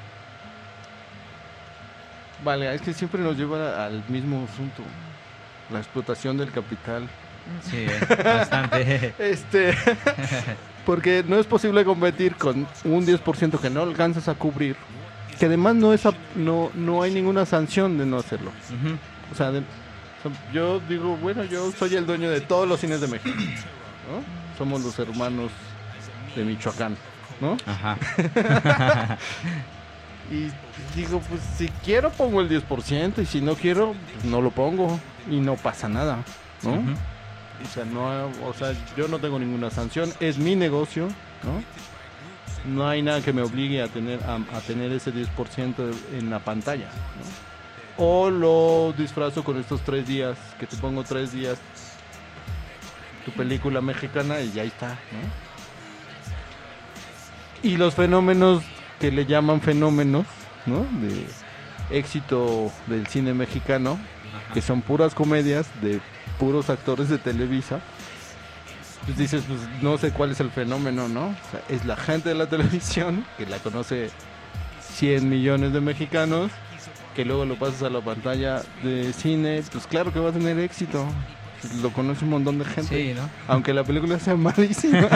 Vale, es que siempre nos lleva al mismo asunto, la explotación del capital. Sí, eh, bastante. Este, porque no es posible competir con un diez por ciento que no alcanzas a cubrir, que además no es a- no no hay ninguna sanción de no hacerlo. Ujú. O sea, de- o sea, yo digo, bueno, yo soy el dueño de todos los cines de México, ¿no? Somos los hermanos de Michoacán, ¿no? Ajá. Y digo, pues si quiero pongo el diez por ciento y si no quiero, pues no lo pongo y no pasa nada, ¿no? Ujú. O sea, no, o sea, yo no tengo ninguna sanción, es mi negocio, ¿no? No hay nada que me obligue a tener a, a tener ese diez por ciento en la pantalla, ¿no? O lo disfrazo con estos tres días, que te pongo tres días tu película mexicana y ya está, ¿no? Y los fenómenos que le llaman fenómenos, ¿no? De éxito del cine mexicano, que son puras comedias de puros actores de Televisa, pues dices, pues no sé cuál es el fenómeno, ¿no? O sea, es la gente de la televisión, que la conoce cien millones de mexicanos, que luego lo pasas a la pantalla de cine, pues claro que va a tener éxito. Lo conoce un montón de gente, Sí, ¿no? aunque la película sea malísima.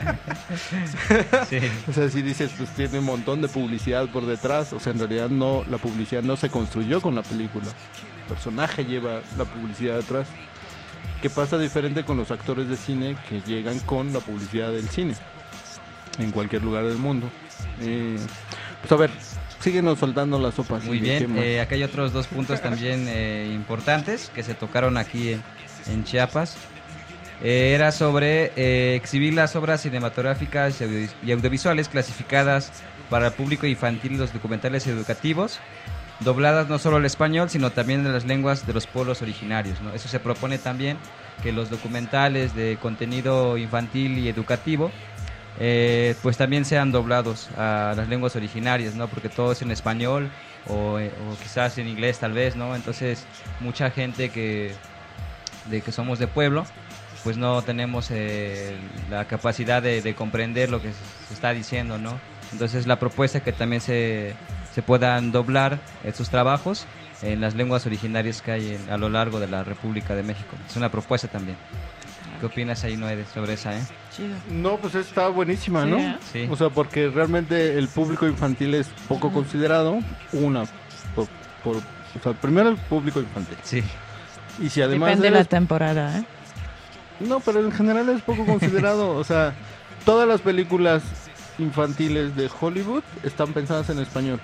Sí. O sea, si dices, pues tiene un montón de publicidad por detrás, o sea, en realidad no, la publicidad no se construyó con la película. El personaje lleva la publicidad detrás. ¿Qué pasa diferente con los actores de cine que llegan con la publicidad del cine? En cualquier lugar del mundo. Eh, pues a ver, síguenos soltando las sopas. Muy ¿Y de qué bien, más? eh, acá hay otros dos puntos también eh, importantes que se tocaron aquí en, en Chiapas. Eh, era sobre eh, exhibir las obras cinematográficas y, audio- y audiovisuales clasificadas para el público infantil y los documentales educativos, dobladas no solo al español, sino también en las lenguas de los pueblos originarios, ¿no? Eso se propone también, que los documentales de contenido infantil y educativo eh, pues también sean doblados a las lenguas originarias, ¿no? Porque todo es en español o, eh, o quizás en inglés tal vez, ¿no? Entonces mucha gente que de que somos de pueblo pues no tenemos eh, la capacidad de, de comprender lo que se, se está diciendo, ¿no? Entonces la propuesta es que también se, se puedan doblar estos trabajos en las lenguas originarias que hay en- a lo largo de la República de México. Es una propuesta también. ¿Qué opinas ahí, Noé, sobre esa, eh? Chido. No, pues está buenísima, Sí, ¿no? ¿eh? Sí. O sea, porque realmente el público infantil es poco Ujú. considerado. Una, por, por- o sea, primero el público infantil. Sí. Y si además Depende de la eres- temporada, ¿eh? No, pero en general es poco considerado. O sea, todas las películas infantiles de Hollywood están pensadas en español.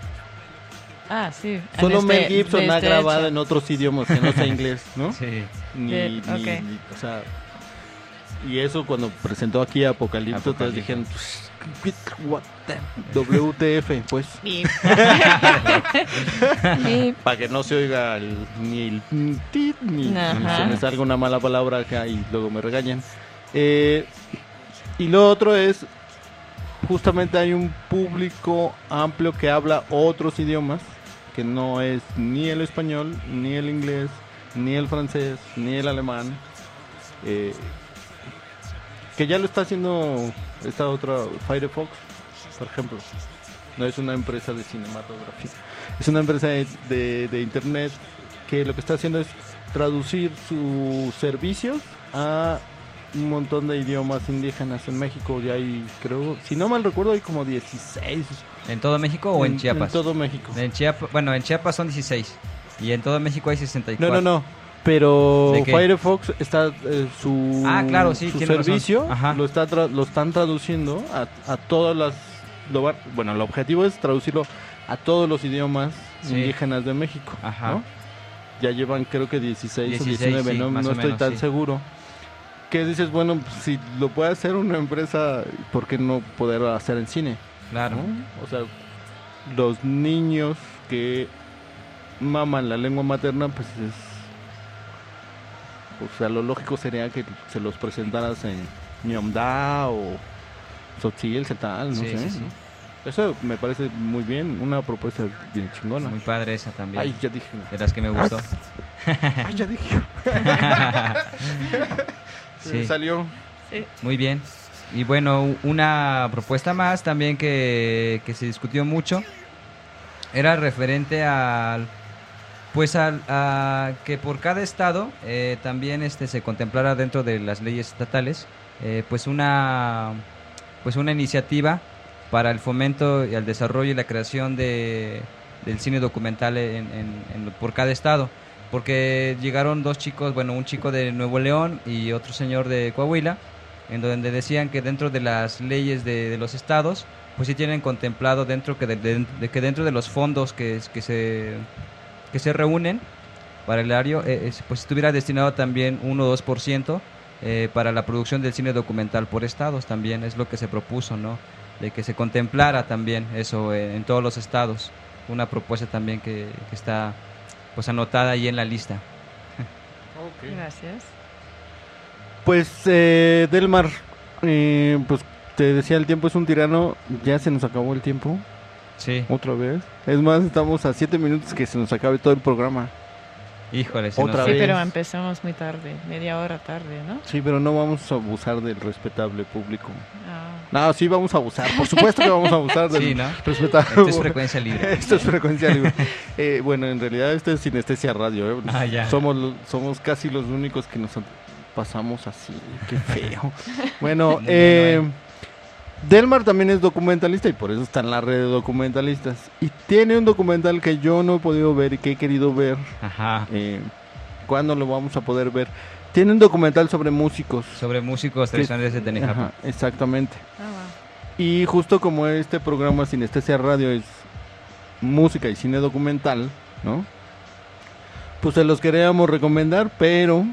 Ah, sí. en Solo este- Mel Gibson de ha este grabado hecho. en otros idiomas que no sea inglés, ¿no? Sí. Ni, De- ni- ok. ni- o sea, y eso cuando presentó aquí Apocalipto, te Apocalipto. dijeron, pues, what the- W T F, pues, Bip. Bip. para que no se oiga el, ni el mm, tit, ni Ajá. se me salga una mala palabra acá y luego me regañan. Eh, y lo otro es, justamente hay un público amplio que habla otros idiomas, que no es ni el español, ni el inglés, ni el francés, ni el alemán. Eh, que ya lo está haciendo esta otra Firefox, por ejemplo. No es una empresa de cinematografía, es una empresa de, de- de internet que lo que está haciendo es traducir sus servicios a un montón de idiomas indígenas. En México ya hay, creo, si no mal recuerdo, hay como dieciséis. ¿En todo México o en, Chiapas? En todo México. En Chiapas, bueno, en Chiapas son dieciséis y en todo México hay sesenta y No, cuatro. no, no. Pero ¿De qué? Firefox está eh, su, Ah, claro, sí, su tiene razón. servicio Ajá. lo está tra- lo están traduciendo a, a todas las lo va- bueno, el objetivo es traducirlo a todos los idiomas Sí. indígenas de México, Ajá. ¿no? Ya llevan creo que dieciséis, dieciséis, o diecinueve, sí, no, más no o estoy menos, tan sí. seguro. Que dices, bueno, pues, si lo puede hacer una empresa, ¿por qué no poder hacer en cine? Claro. ¿No? O sea, los niños que maman la lengua materna, pues es... O sea, lo lógico sería que se los presentaras en Ñomda o Tzotzil, tal, no Sí, sé. sí, sí. ¿no? Eso me parece muy bien, una propuesta bien chingona. Muy padre esa también. Ay, ya dije. De las que me gustó. Ay, ya dije. Se me Sí. salió. Sí. Muy bien. Y bueno, una propuesta más también que, que se discutió mucho era referente al pues al, a que por cada estado eh, también este se contemplara dentro de las leyes estatales eh, pues una pues una iniciativa para el fomento y el desarrollo y la creación de del cine documental en, en- en- por cada estado, porque llegaron dos chicos, bueno, un chico de Nuevo León y otro señor de Coahuila, en donde decían que dentro de las leyes de, de los estados, pues sí tienen contemplado dentro que de, de- de que dentro de los fondos que, que se que se reúnen para el área, eh, es- pues estuviera destinado también uno o dos por ciento eh, para la producción del cine documental por estados, también es lo que se propuso, ¿no? De que se contemplara también eso eh, en todos los estados, una propuesta también que, que está pues anotada ahí en la lista. Gracias. Pues, eh, Delmar, eh, pues te decía, el tiempo es un tirano. Ya se nos acabó el tiempo, Sí, otra vez. Es más, estamos a siete minutos que se nos acabe todo el programa. híjole, se Otra nos Sí, vez. pero empezamos muy tarde, media hora tarde, ¿no? Sí, pero no vamos a abusar del respetable público. Ah, No, sí vamos a abusar. Por supuesto que vamos a abusar del Sí, ¿no? respetable. Esto es frecuencia libre. Esto es frecuencia libre. Eh, bueno, en realidad esto es Sinestesia Radio. ¿eh? Ah, ya. Somos, lo- somos casi los únicos que nos pasamos así. Qué feo. Bueno, Muy eh, bueno, Delmar también es documentalista y por eso está en la red de documentalistas. Y tiene un documental que yo no he podido ver y que he querido ver. Ajá. Eh, ¿Cuándo lo vamos a poder ver? Tiene un documental sobre músicos. Sobre músicos tradicionales de Tenejapa. Ajá, exactamente. ah, wow. Y justo como este programa Sinestesia Radio es música y cine documental, ¿no? Pues se los queríamos recomendar, pero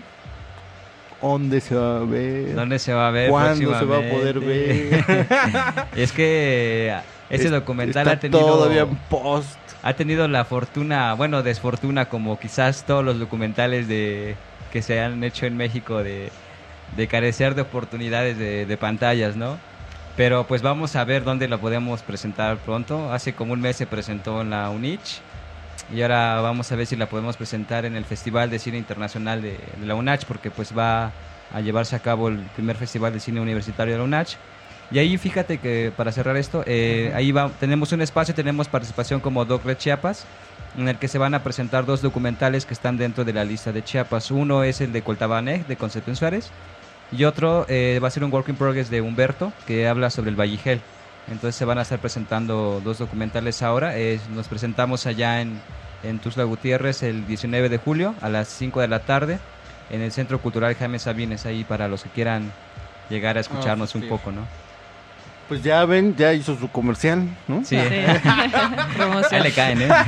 ¿dónde se va a ver? ¿Dónde se va a ver? ¿Cuándo se va a poder ver? próximamente? Es que ese Es- documental está ha tenido todavía en post. ha tenido la fortuna, bueno, desfortuna, como quizás todos los documentales de que se han hecho en México de, de carecer de oportunidades de, de pantallas, ¿no? Pero pues vamos a ver dónde la podemos presentar pronto. Hace como un mes se presentó en la UNICH y ahora vamos a ver si la podemos presentar en el Festival de Cine Internacional de, de la UNACH, porque pues va a llevarse a cabo el primer Festival de Cine Universitario de la UNACH. Y ahí fíjate que para cerrar esto, eh, ahí va, tenemos un espacio, tenemos participación como Doc Red Chiapas, en el que se van a presentar dos documentales que están dentro de la lista de Chiapas. Uno es el de Coltabaneg, de Concepción Suárez, y otro eh, va a ser un work in progress de Humberto, que habla sobre el Valligel. Entonces se van a estar presentando dos documentales ahora. Eh, nos presentamos allá en, en Tuxtla Gutiérrez el diecinueve de julio a las cinco de la tarde en el Centro Cultural Jaime Sabines, ahí para los que quieran llegar a escucharnos un sí. poco, ¿no? Pues ya ven, ya hizo su comercial, ¿no? Sí, Sí. Promoción. ahí le caen, ¿eh?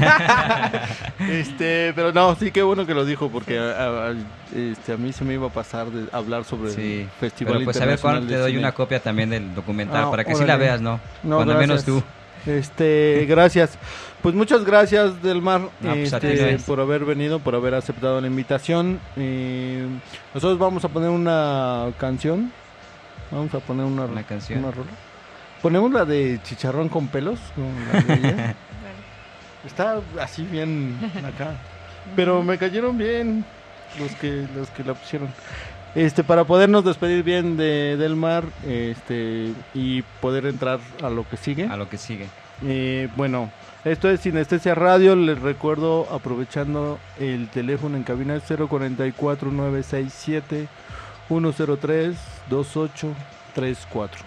Este, pero no, sí, qué bueno que lo dijo, porque a, a- este, a mí se me iba a pasar de hablar sobre Sí, el Festival pero pues a ver Internacional cuándo te de doy Cine. una copia también del documental, Ah, para que sí la órale. veas, ¿no? No, Cuando menos gracias. tú. Este, gracias. Pues muchas gracias, Delmar, No, pues, a este, ti, Luis. por haber venido, por haber aceptado la invitación. Eh, nosotros vamos a poner una canción. Vamos a poner una, Una canción. una rola. Ponemos la de Chicharrón con pelos. como la de ella. Está así bien acá. Pero me cayeron bien los que los que la pusieron. Este, para podernos despedir bien de Delmar, este, y poder entrar a lo que sigue. A lo que sigue. Eh, bueno, esto es Sinestesia Radio. Les recuerdo, aprovechando el teléfono en cabina, es cero cuarenta y cuatro, nueve seis siete, uno cero tres, dos ocho tres cuatro.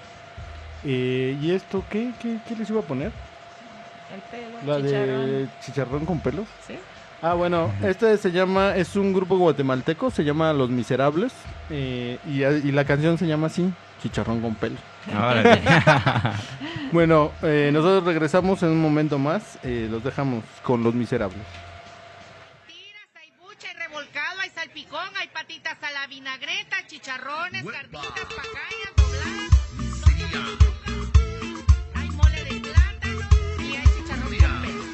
Eh, ¿Y esto qué, qué, qué les iba a poner? El pelo, La chicharrón. de Chicharrón con pelos. ¿Sí? Ah, bueno, este se llama, es un grupo guatemalteco, se llama Los Miserables, eh, y, y la canción se llama así, chicharrón con pelo. Órale. Bueno, eh, nosotros regresamos en un momento más. Eh, los dejamos con Los Miserables. Tiras, hay bucha, hay revolcado, hay salpicón, hay patitas a la vinagreta, chicharrones, carnitas, pacayas, dobladas, hay mole de plátano y hay chicharrón con pelo.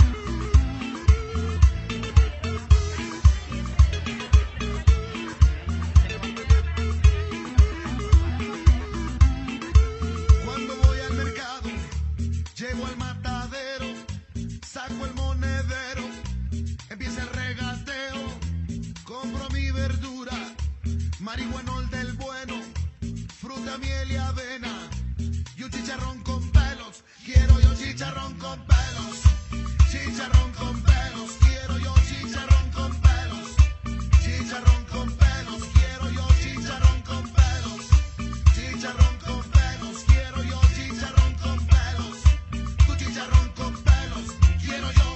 Cuando voy al mercado, llego al matadero, saco el monedero, empieza el regateo, compro mi verdura, marihuanol del bueno, fruta, miel y avena, y un chicharrón con pelos, quiero yo chicharrón con pelos, chicharrón con pelos, quiero yo chicharrón con pelos, chicharrón con pelos, quiero yo chicharrón con pelos, chicharrón con pelos, quiero yo chicharrón con pelos, tu chicharrón con pelos, quiero yo.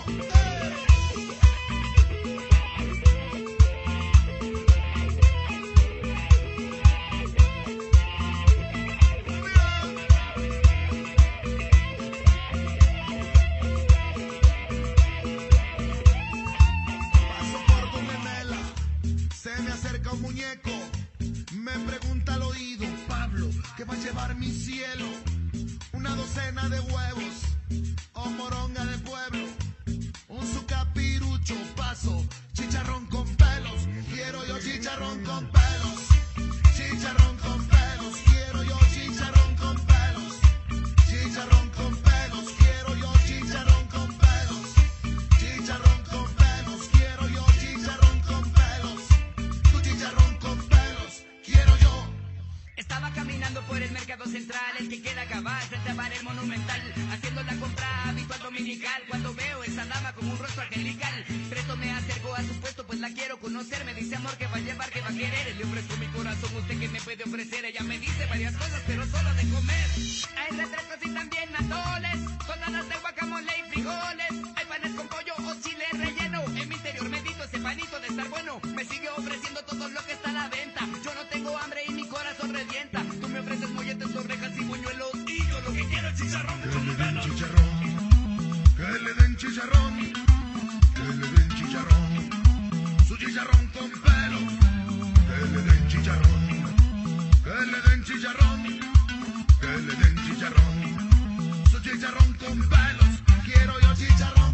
Paso por donde Mela, se me acerca un muñeco, me pregunta al oído, Pablo, ¿qué va a llevar mi cielo? Una docena de huevos, o moronga de pueblo, un sucapirucho, paso, chicharrón con pelos, quiero yo chicharrón con pelos, chicharrón con pelos, quiero yo chicharrón con pelos, chicharrón con pelos, quiero yo chicharrón con pelos, chicharrón con pelos, quiero yo chicharrón con pelos, tu chicharrón con pelos, quiero yo. Estaba caminando por el mercado central, el que queda acabado frente a Bar el Monumental, haciendo la compra habitual dominical, cuando veo esa dama con un rostro angelical, presto me acerco a su puesto, pues la quiero conocer, me dice amor que va a llevar, que va a querer, le ofrezco mi corazón, usted que me puede ofrecer, ella me dice varias cosas, pero solo de comer, hay refrescos y también atoles, tonadas de guacamole y frijoles, hay panes con pollo o chile relleno, en mi interior medito ese panito de estar bueno, me sigue ofreciendo todo lo que está a la venta, yo no tengo hambre y mi corazón revienta, tú me ofreces molletes, orejas y buñuelos, y yo lo que quiero es chicharrón con pelos. Que le den chicharrón, que le den chicharrón, su chicharrón con pelo, que le den chicharrón, que le den chicharrón, que le den chicharrón, su chicharrón con pelos, quiero yo chicharrón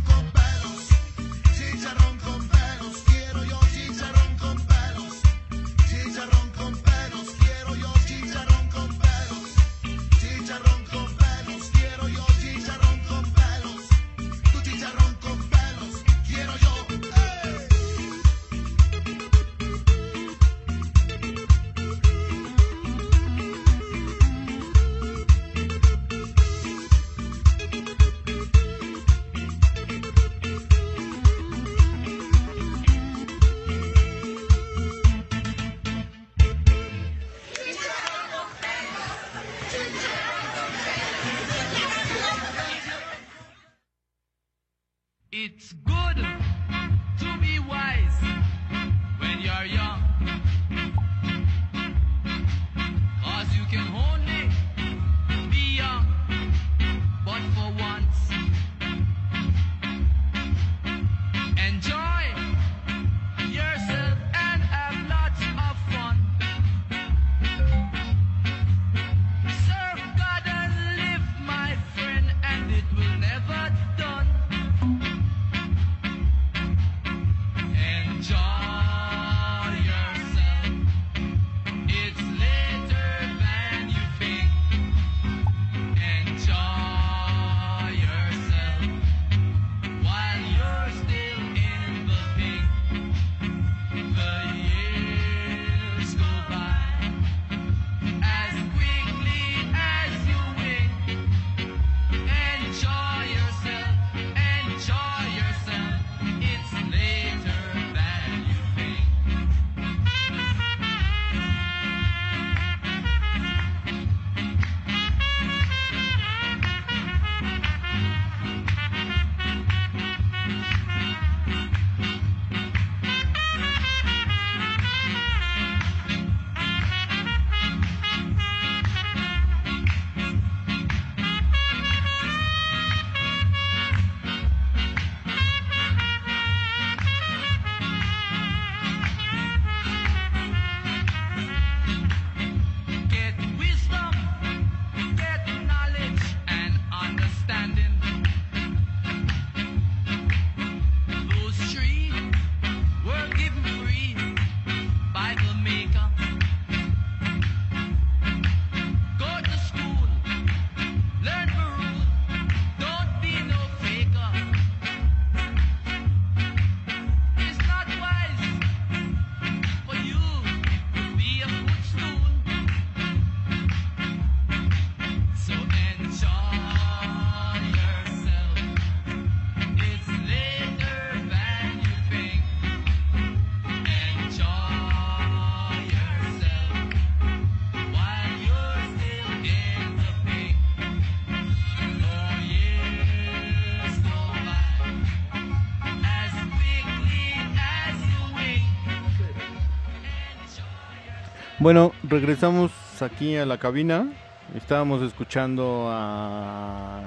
Bueno, regresamos aquí a la cabina. Estábamos escuchando a...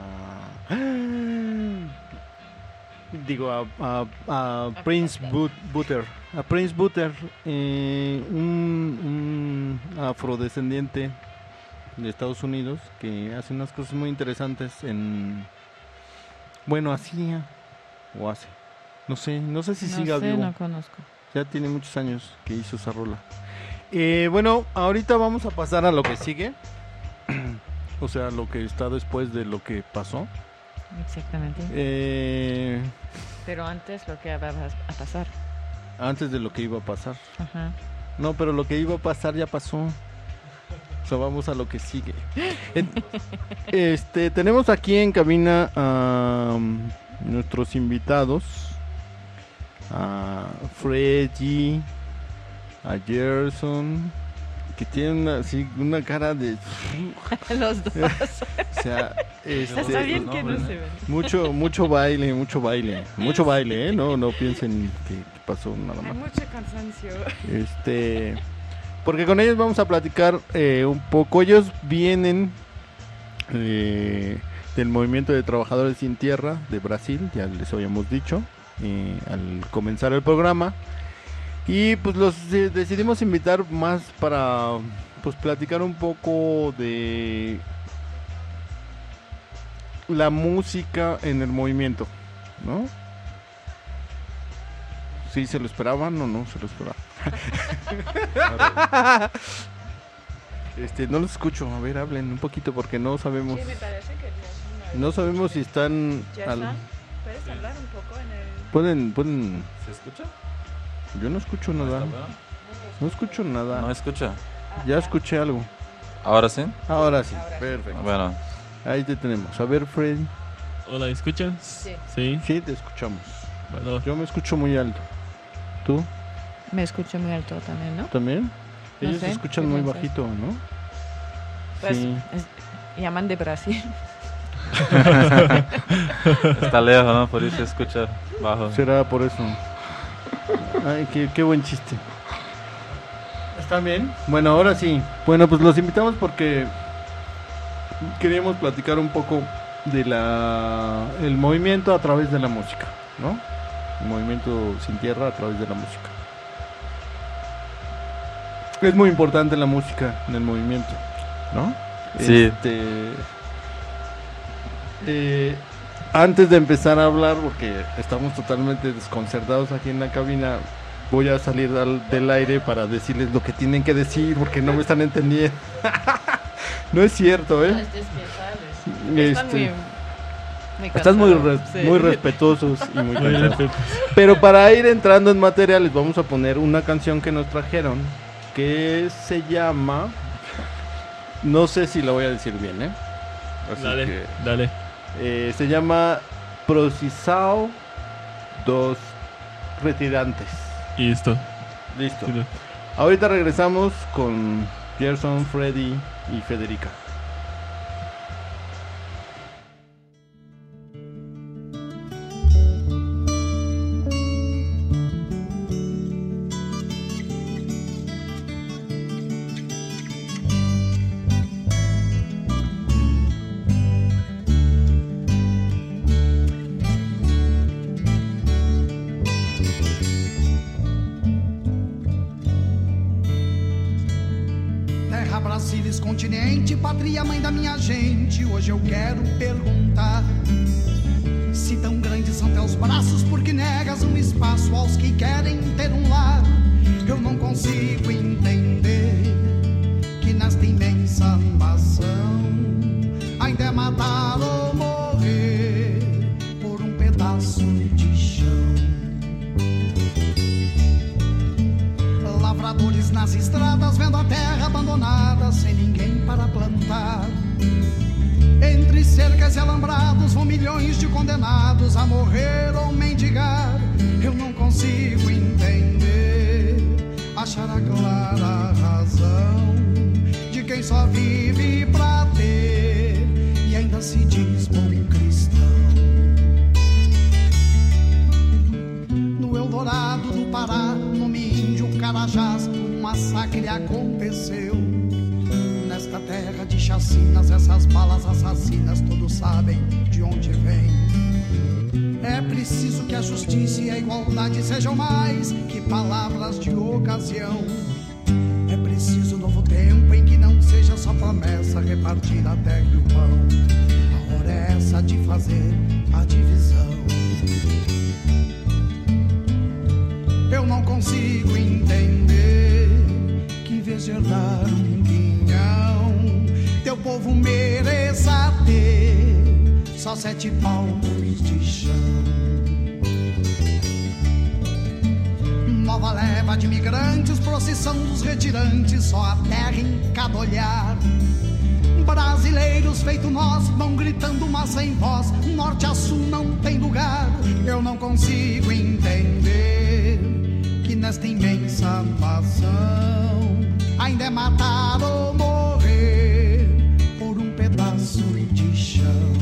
Digo, a, a, a Prince But- Butter. A Prince Butter, eh, un, un afrodescendiente de Estados Unidos que hace unas cosas muy interesantes en... Bueno, hacía o hace. No sé, no sé si No siga sé, vivo. no conozco. Ya tiene muchos años que hizo esa rola. Eh, bueno, ahorita vamos a pasar a lo que sigue. O sea, lo que está después de lo que pasó. Exactamente. Eh, Pero antes lo que va a pasar. antes de lo que iba a pasar. Ajá. No, pero lo que iba a pasar ya pasó. O sea, vamos a lo que sigue. En- Este, tenemos aquí en cabina a um, nuestros invitados. A Freddy, a Gerson, que tienen una, así, una cara de... Los dos. O sea, este, Está bien no, que no ¿verdad? se ven. mucho, mucho baile, mucho baile, mucho baile, ¿eh? No, no piensen que, que pasó nada Hay más. mucho cansancio. Este, porque con ellos vamos a platicar eh, un poco. Ellos vienen eh, del movimiento de trabajadores sin tierra de Brasil, ya les habíamos dicho eh, al comenzar el programa. Y pues los eh, decidimos invitar más para pues platicar un poco de la música en el movimiento, ¿no? ¿Sí se lo esperaban o no se lo esperaban? Este, no los escucho, a ver, hablen un poquito porque no sabemos. Sí, me parece que ya es No sabemos si están una... al- Jason, ¿puedes hablar un poco en el...? pueden pueden ¿Se escucha? yo no escucho nada. ¿Está bueno? No escucho nada. ¿No escucha? Ya escuché algo. ¿Ahora sí? Ahora sí. Perfecto. Bueno, Ahí te tenemos. A ver, Freddy. Hola, ¿escuchas? Sí. Sí. Sí, te escuchamos. Bueno, Yo me escucho muy alto. ¿Tú Me escucho muy alto también, ¿no? también? No Ellos sé, se escuchan ¿qué muy piensas? bajito, ¿no? Pues, Sí. es- llaman de Brasil. está lejos, ¿no? Por eso se escucha bajo. Será por eso. Ay, qué, qué buen chiste. ¿Están bien? Bueno, ahora sí. Bueno, pues los invitamos porque queríamos platicar un poco de la el movimiento a través de la música, ¿no? El movimiento sin tierra a través de la música. Es muy importante la música en el movimiento, ¿no? Sí. Este, eh, antes de empezar a hablar, porque estamos totalmente desconcertados aquí en la cabina, voy a salir al- del aire para decirles lo que tienen que decir, porque no me están entendiendo. No es cierto, ¿eh? Están Este, muy, muy Están muy, cansados, re- sí. muy respetuosos y muy muy cansados. respeto. Pero para ir entrando en materia, les vamos a poner una canción que nos trajeron, que se llama... No sé si la voy a decir bien, ¿eh? Así Dale, que, dale. eh, se llama Procissao dos Retirantes. Y esto. Listo. Sí, no. Ahorita regresamos con Gerson, Freddy y Federica. Terra, Brasília, continente, pátria, mãe da minha gente. Hoje eu quero perguntar se tão grandes são teus braços, porque negas um espaço aos que querem ter um lar. Eu não consigo entender que nesta imensa nação ainda é matar ou morrer por um pedaço de chão. Lavradores nas estradas, vendo a terra abandonada, sem ninguém para plantar. Entre cercas e alambrados vão milhões de condenados a morrer ou mendigar. Eu não consigo entender, achar a clara razão de quem só vive pra ter e ainda se diz bom cristão. No Eldorado do Pará, no Minho, Carajás, uma massacre aconteceu. Nesta terra de chacinas, essas balas assassinas, todos sabem de onde vem. É preciso que a justiça e a igualdade sejam mais que palavras de ocasião. É preciso novo tempo em que não seja só promessa repartir a terra e o pão. A hora é essa de fazer a divisão. Eu não consigo entender que em vez de herdar um guinhão, teu povo mereça ter só sete palmos de chão. Nova leva de migrantes, procissão dos retirantes, só a terra em cada olhar. Brasileiros feito nós vão gritando mas sem voz, norte a sul não tem lugar. Eu não consigo entender que nesta imensa nação ainda é matar ou morrer por um pedaço de chão.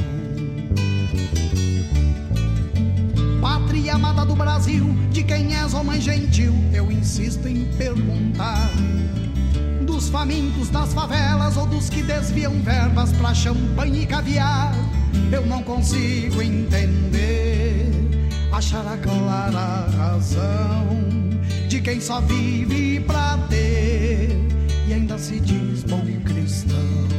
Pátria amada do Brasil, de quem és, ó mãe gentil, eu insisto em perguntar. Dos famintos das favelas ou dos que desviam verbas pra champanhe e caviar? Eu não consigo entender, achar a clara razão de quem só vive pra ter e ainda se diz bom cristão.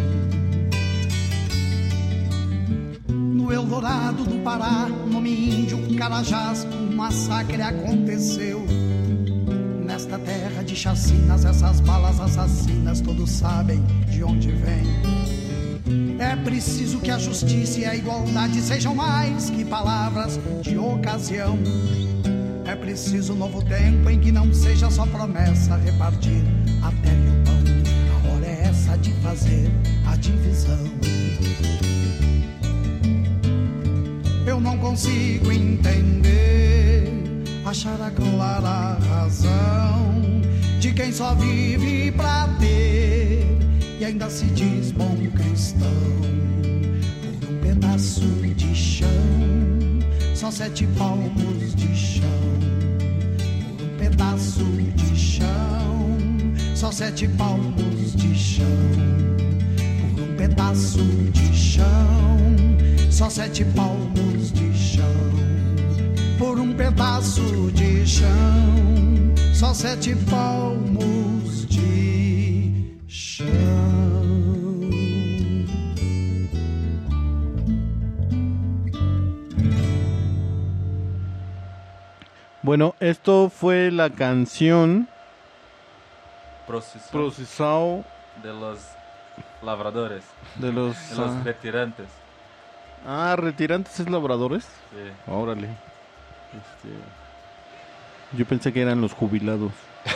No Eldorado do Pará, nome índio, Carajás, um massacre aconteceu. Nesta terra de chacinas, essas balas assassinas, todos sabem de onde vem. É preciso que a justiça e a igualdade sejam mais que palavras de ocasião. É preciso novo tempo em que não seja só promessa repartir a terra e o pão. A hora é essa de fazer a divisão. Eu não consigo entender, achar a clara razão de quem só vive pra ter e ainda se diz bom cristão. Por um pedaço de chão, só sete palmos de chão. Por um pedaço de chão, só sete palmos de chão. Por um pedaço de chão, só sete palmos de chão. Por um pedaço de chão, só sete palmos de chão. Bueno, esto fue la canción Procesión Procesao de los labradores, de los, de los ah, retirantes. Ah, retirantes es labradores. Sí. Órale. Este, yo pensé que eran los jubilados.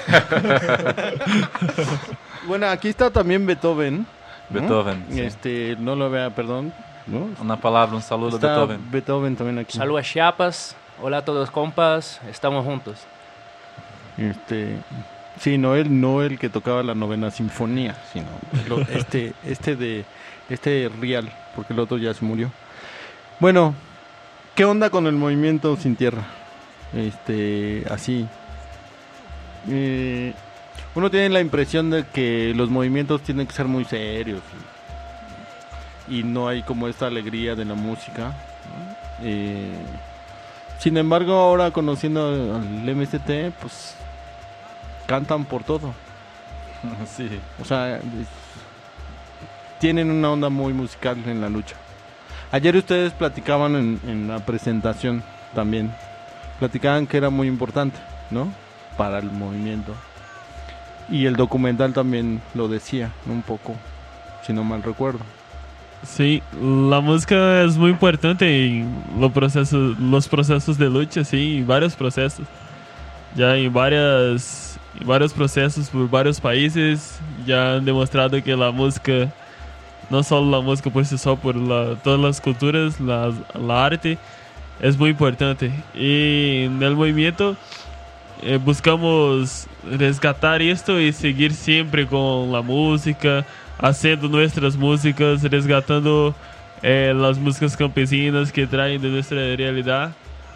Bueno, aquí está también Beethoven. ¿no? Beethoven, sí. Este, no lo vea, perdón. ¿no? Una palabra, un saludo Está a Beethoven. Beethoven también aquí. Saludos a Chiapas. Hola a todos compas. Estamos juntos. Este, sí, no él, no el que tocaba la novena sinfonía, sino lo- este, este de, este Rial, porque el otro ya se murió. Bueno, ¿qué onda con el movimiento Sin Tierra? Este, así. Eh, uno tiene la impresión de que los movimientos tienen que ser muy serios y, y no hay como esta alegría de la música, ¿no? Eh, sin embargo, ahora conociendo al M S T, pues cantan por todo. Sí. O sea, es- tienen una onda muy musical en la lucha. Ayer ustedes platicaban en, en la presentación también, platicaban que era muy importante, ¿no? Para el movimiento. Y el documental también lo decía, ¿no? Un poco, si no mal recuerdo. Sí, la música es muy importante en lo proceso, los procesos de lucha, sí, en varios procesos. Ya en, varias, en varios procesos por varios países ya han demostrado que la música, no solo la música por sí sola, por la, todas las culturas, la, la arte, es muy importante. Y en el movimiento eh, buscamos rescatar esto y seguir siempre con la música, haciendo nuestras músicas, resgatando eh, las músicas campesinas que traen de nuestra realidad.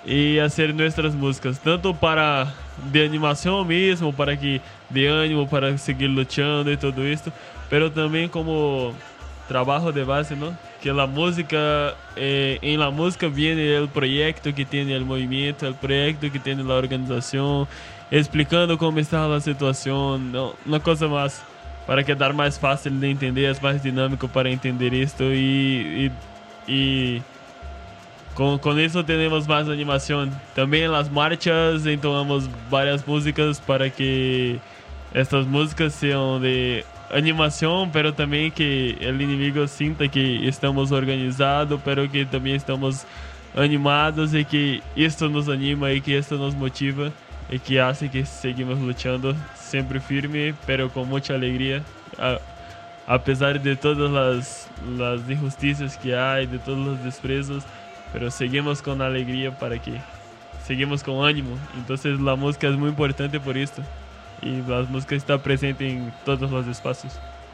y hacer nuestras músicas, tanto para de animación mismo, para que de ánimo, para seguir luchando y todo esto, pero también como trabajo de base, ¿no? Que la música, eh, en la música viene el proyecto que tiene el movimiento, el proyecto que tiene la organización, explicando cómo está la situación, ¿no? Una cosa más para quedar más fácil de entender, es más dinámico para entender esto y, y, y con, con eso tenemos más animación. También en las marchas entonamos varias músicas para que estas músicas sean de animación, pero también que el enemigo sienta que estamos organizados, pero que también estamos animados y que esto nos anima y que esto nos motiva y que hace que seguimos luchando siempre firme, pero con mucha alegría, a, a pesar de todas las, las injusticias que hay, de todos los desprecios, pero seguimos con alegría para que seguimos con ánimo. Entonces la música es muy importante por esto. Y la música está presente en todos los espacios.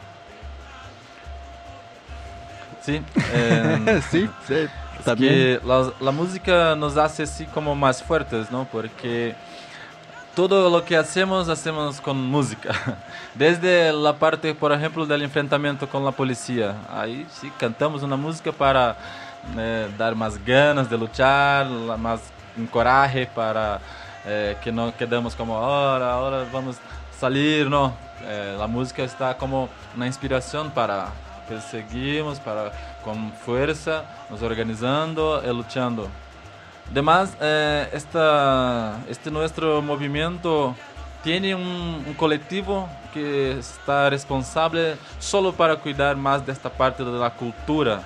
Sí, eh, sí, sí, es también. que la, la música nos hace así como más fuertes, ¿no? Porque todo lo que hacemos, hacemos con música. Desde la parte, por ejemplo, del enfrentamiento con la policía. Ahí sí cantamos una música para eh, dar más ganas de luchar, más coraje para eh, que no quedemos como ahora, ahora vamos a salir, ¿no? Eh, la música está como una inspiración para perseguirnos, para con fuerza, nos organizando y luchando. Además, eh, esta, este nuestro movimiento tiene un, un colectivo que está responsable solo para cuidar más de esta parte de la cultura.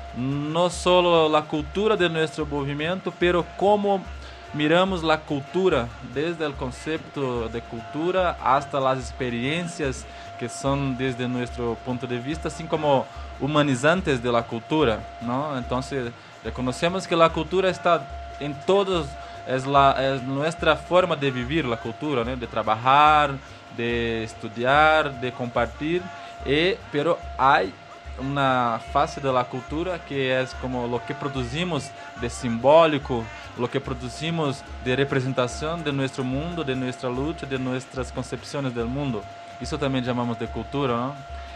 No solo la cultura de nuestro movimiento, pero cómo miramos la cultura, desde el concepto de cultura hasta las experiencias que son desde nuestro punto de vista, así como humanizantes de la cultura, ¿no? Entonces, reconocemos que la cultura está en todos, es, la, es nuestra forma de vivir la cultura, ¿no? De trabajar, de estudiar, de compartir, y, pero hay una fase de la cultura que es como lo que producimos de simbólico, lo que producimos de representación de nuestro mundo, de nuestra lucha, de nuestras concepciones del mundo. Eso también llamamos de cultura, ¿no?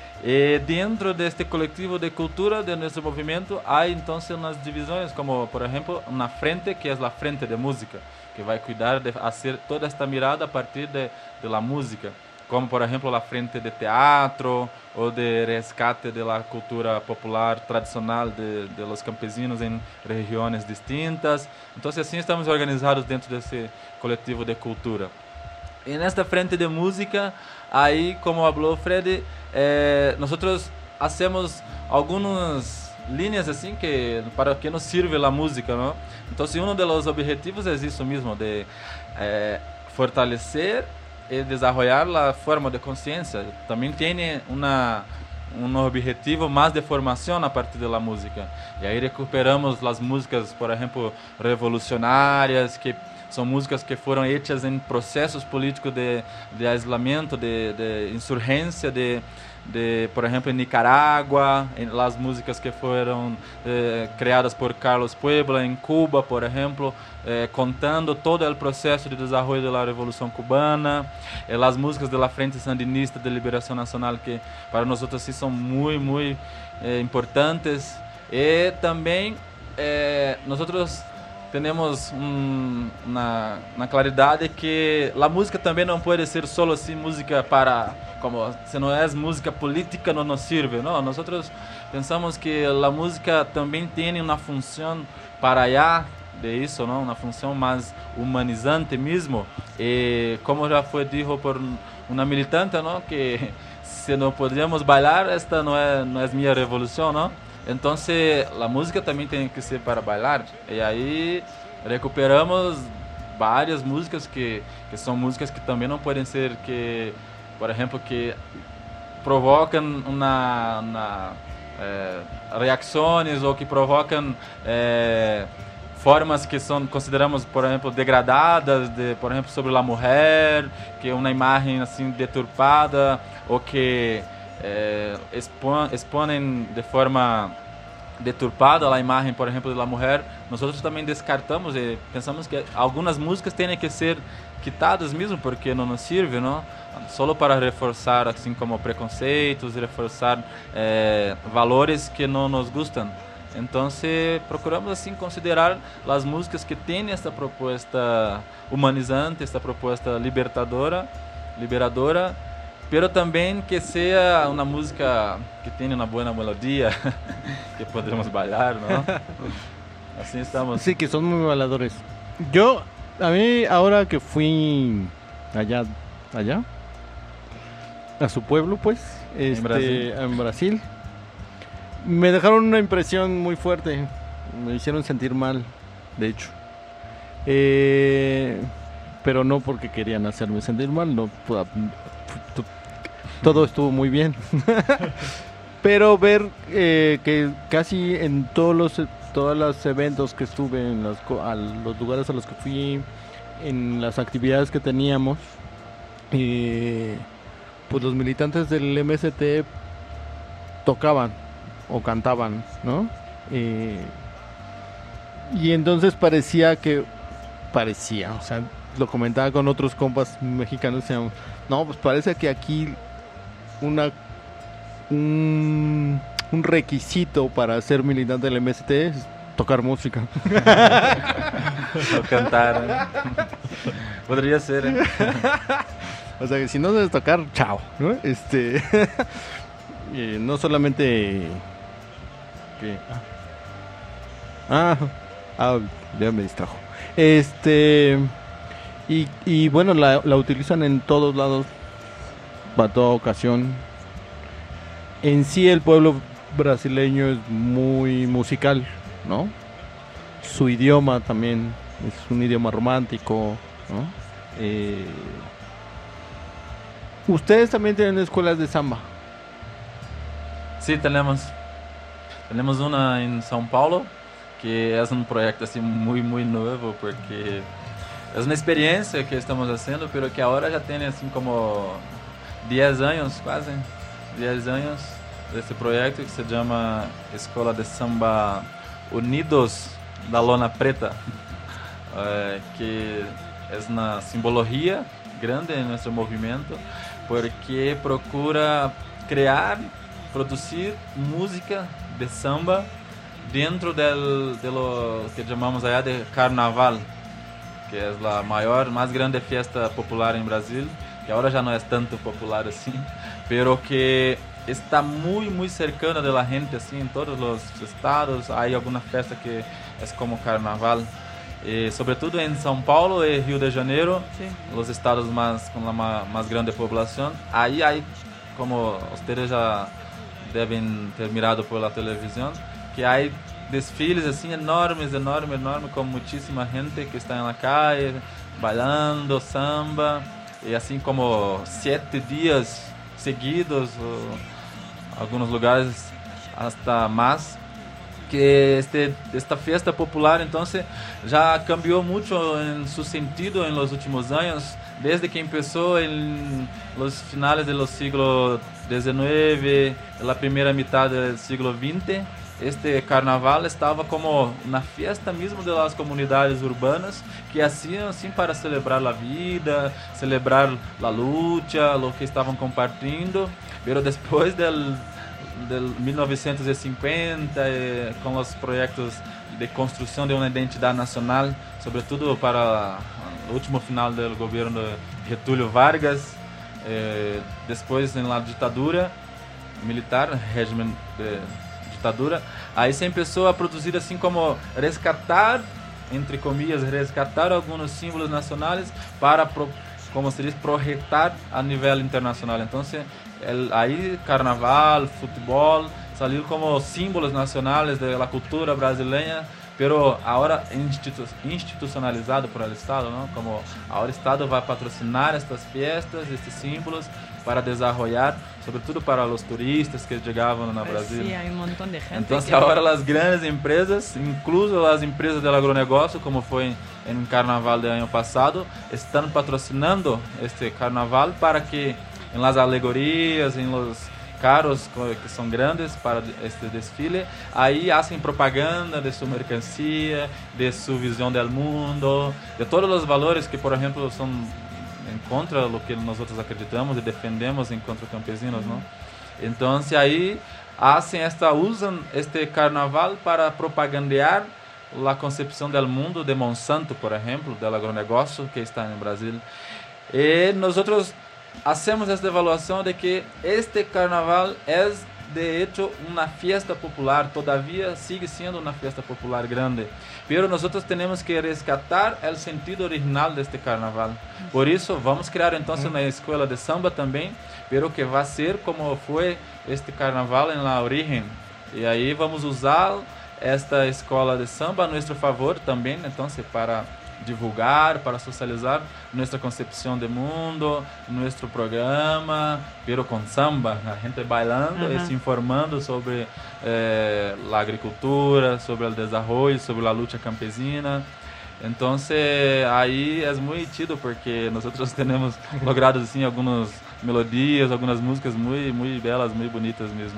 Y dentro de este colectivo de cultura de nuestro movimiento hay entonces unas divisiones, como por ejemplo una frente que es la frente de música, que va a cuidar de hacer toda esta mirada a partir de, de la música, como por ejemplo la frente de teatro o de rescate de la cultura popular tradicional de, de los campesinos en regiones distintas. Entonces así estamos organizados dentro de ese colectivo de cultura. En esta frente de música, ahí como habló Freddy, eh, nosotros hacemos algunas líneas así que para que nos sirve la música, ¿no? Entonces uno de los objetivos es eso mismo, de eh, fortalecer y desarrollar la forma de conciencia. También tiene una, un objetivo más de formación a partir de la música. Y ahí recuperamos las músicas, por ejemplo, revolucionarias, que son músicas que fueron hechas en procesos políticos de, de aislamiento, de, de insurgencia, de, de, por ejemplo, en Nicaragua, en las músicas que fueron eh, creadas por Carlos Puebla en Cuba, por ejemplo, eh, contando todo el proceso de desarrollo de la Revolución Cubana, eh, las músicas de la Frente Sandinista de Liberación Nacional, que para nosotros sí son muy, muy eh, importantes. Y también eh, nosotros tenemos un, una, una claridad de que la música también no puede ser solo así música para, como si no es música política no nos sirve, ¿no? Nosotros pensamos que la música también tiene una función para allá de eso, ¿no? Una función más humanizante mismo. Y como ya fue dicho por una militante, ¿no? Que si no podríamos bailar, esta no es, no es mi revolución, ¿no? Entonces la música también tiene que ser para bailar. Y ahí recuperamos varias músicas que, que son músicas que también no pueden ser que, por ejemplo, que provocan una, una eh, reacciones o que provocan eh, formas que son, consideramos, por ejemplo, degradadas, de, por ejemplo, sobre la mujer, que una imagen así deturpada o que Eh, expon, exponen de forma deturpado a imagen, por ejemplo, de la mujer, nosotros también descartamos y pensamos que algunas músicas tienen que ser quitadas mismo porque no nos sirve, ¿no? Solo para reforzar así como preconceitos, reforzar eh, valores que no nos gustan. Entonces procuramos así considerar las músicas que tienen esta propuesta humanizante, esta propuesta libertadora, liberadora, pero también que sea una música que tiene una buena melodía, que podremos bailar, ¿no? Así estamos. Sí, que son muy bailadores. Yo, a mí, ahora que fui allá, allá, a su pueblo, pues, este, en Brasil. en Brasil, me dejaron una impresión muy fuerte. Me hicieron sentir mal, de hecho. Eh, pero no porque querían hacerme sentir mal, no. Todo estuvo muy bien. Pero ver eh, que casi en todos los todos los eventos que estuve, en los, a los lugares a los que fui, en las actividades que teníamos, eh, pues los militantes del M S T tocaban o cantaban, ¿no? Eh, y entonces parecía que parecía, o sea, lo comentaba con otros compas mexicanos, decían, no, pues parece que aquí una un, un requisito para ser militante del M S T es tocar música o cantar, ¿eh? Podría ser, ¿eh? O sea que si no debes tocar, chao, ¿no? Este eh, no solamente que ah, ah ya me distrajo. Este y, y bueno, la, la utilizan en todos lados, para toda ocasión. En sí el pueblo brasileño es muy musical, ¿no? Su idioma también es un idioma romántico, ¿no? Eh, Ustedes también tienen escuelas de samba. Sí, tenemos. Tenemos una en São Paulo, que es un proyecto así muy, muy nuevo, porque es una experiencia que estamos haciendo, pero que ahora ya tiene así como diez años, casi, diez años de este proyecto que se llama Escola de Samba Unidos da Lona Preta, eh, que es una simbología grande en nuestro movimiento, porque procura crear, producir música de samba dentro del, de lo que llamamos allá de carnaval, que es la mayor, más grande fiesta popular en Brasil, que ahora ya no es tanto popular así, pero que está muy, muy cercana de la gente, así, en todos los estados hay alguna fiesta que es como carnaval. Eh, sobre todo en São Paulo y Rio de Janeiro, sí, los estados más con la más, más grande población, ahí hay, como ustedes ya deben ter mirado por la televisión, que hay desfiles así enormes, enormes, enormes, con muchísima gente que está en la calle, bailando samba, y así como siete días seguidos, o algunos lugares hasta más. Que este, esta fiesta popular entonces ya cambió mucho en su sentido en los últimos años, desde que empezó en los finales de los siglos diecinueve, la primera mitad del siglo veinte. Este carnaval estaba como una fiesta mismo de las comunidades urbanas que hacían así para celebrar la vida, celebrar la lucha, lo que estaban compartiendo, pero después del de mil novecientos cincuenta, eh, con los proyectos de construcción de una identidad nacional, sobre todo para el último final del gobierno de Getúlio Vargas, eh, después en la dictadura militar, régimen de dictadura, ahí se empezó a producir así como rescatar, entre comillas, rescatar algunos símbolos nacionales para, pro, como se dice, proyectar a nivel internacional. Entonces, el, ahí carnaval, fútbol, salieron como símbolos nacionales de la cultura brasileña, pero ahora institu institucionalizado por el Estado, ¿no? Como ahora el Estado va a patrocinar estas fiestas, estos símbolos, para desarrollar, sobre todo para los turistas que llegaban a Brasil. Sí, hay un montón de gente. Entonces que... ahora las grandes empresas, incluso las empresas del agronegócio, como fue en el carnaval del año pasado, están patrocinando este carnaval para que en las alegorías, en los carros que son grandes para este desfile. Ahí hacen propaganda de su mercancía, de su visión del mundo, de todos los valores que, por ejemplo, son en contra de lo que nosotros acreditamos y defendemos en contra campesinos, ¿no? Entonces ahí hacen esta, usan este carnaval para propagandear la concepción del mundo de Monsanto, por ejemplo, del agronegócio que está en Brasil. Y nosotros hacemos esta evaluación de que este carnaval es de hecho una fiesta popular, todavía sigue siendo una fiesta popular grande, pero nosotros tenemos que rescatar el sentido original de este carnaval. Por eso vamos a crear entonces una escuela de samba también, pero que va a ser como fue este carnaval en la origen. Y ahí vamos a usar esta escola de samba a nuestro favor también, entonces para divulgar, para socializar nuestra concepción de mundo, nuestro programa, pero con samba, la gente bailando y se informando sobre eh, la agricultura, sobre el desarrollo, sobre la lucha campesina. Entonces ahí es muy chido porque nosotros tenemos logrado assim, algunas melodías, algunas músicas muy, muy belas, muy bonitas mismo.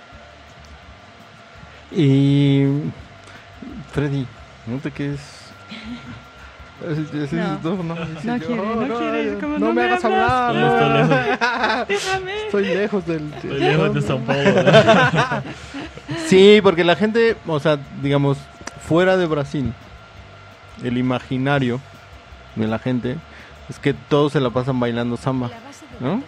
Y Freddy, no te quedes. No, no, no, no quiere, no, no quiere, como no, no me me hagas hablas. hablar. Déjame. Estoy lejos del. Estoy lejos de São Paulo. Sí, porque la gente, o sea, digamos, fuera de Brasil, el imaginario de la gente es que todos se la pasan bailando samba, ¿no?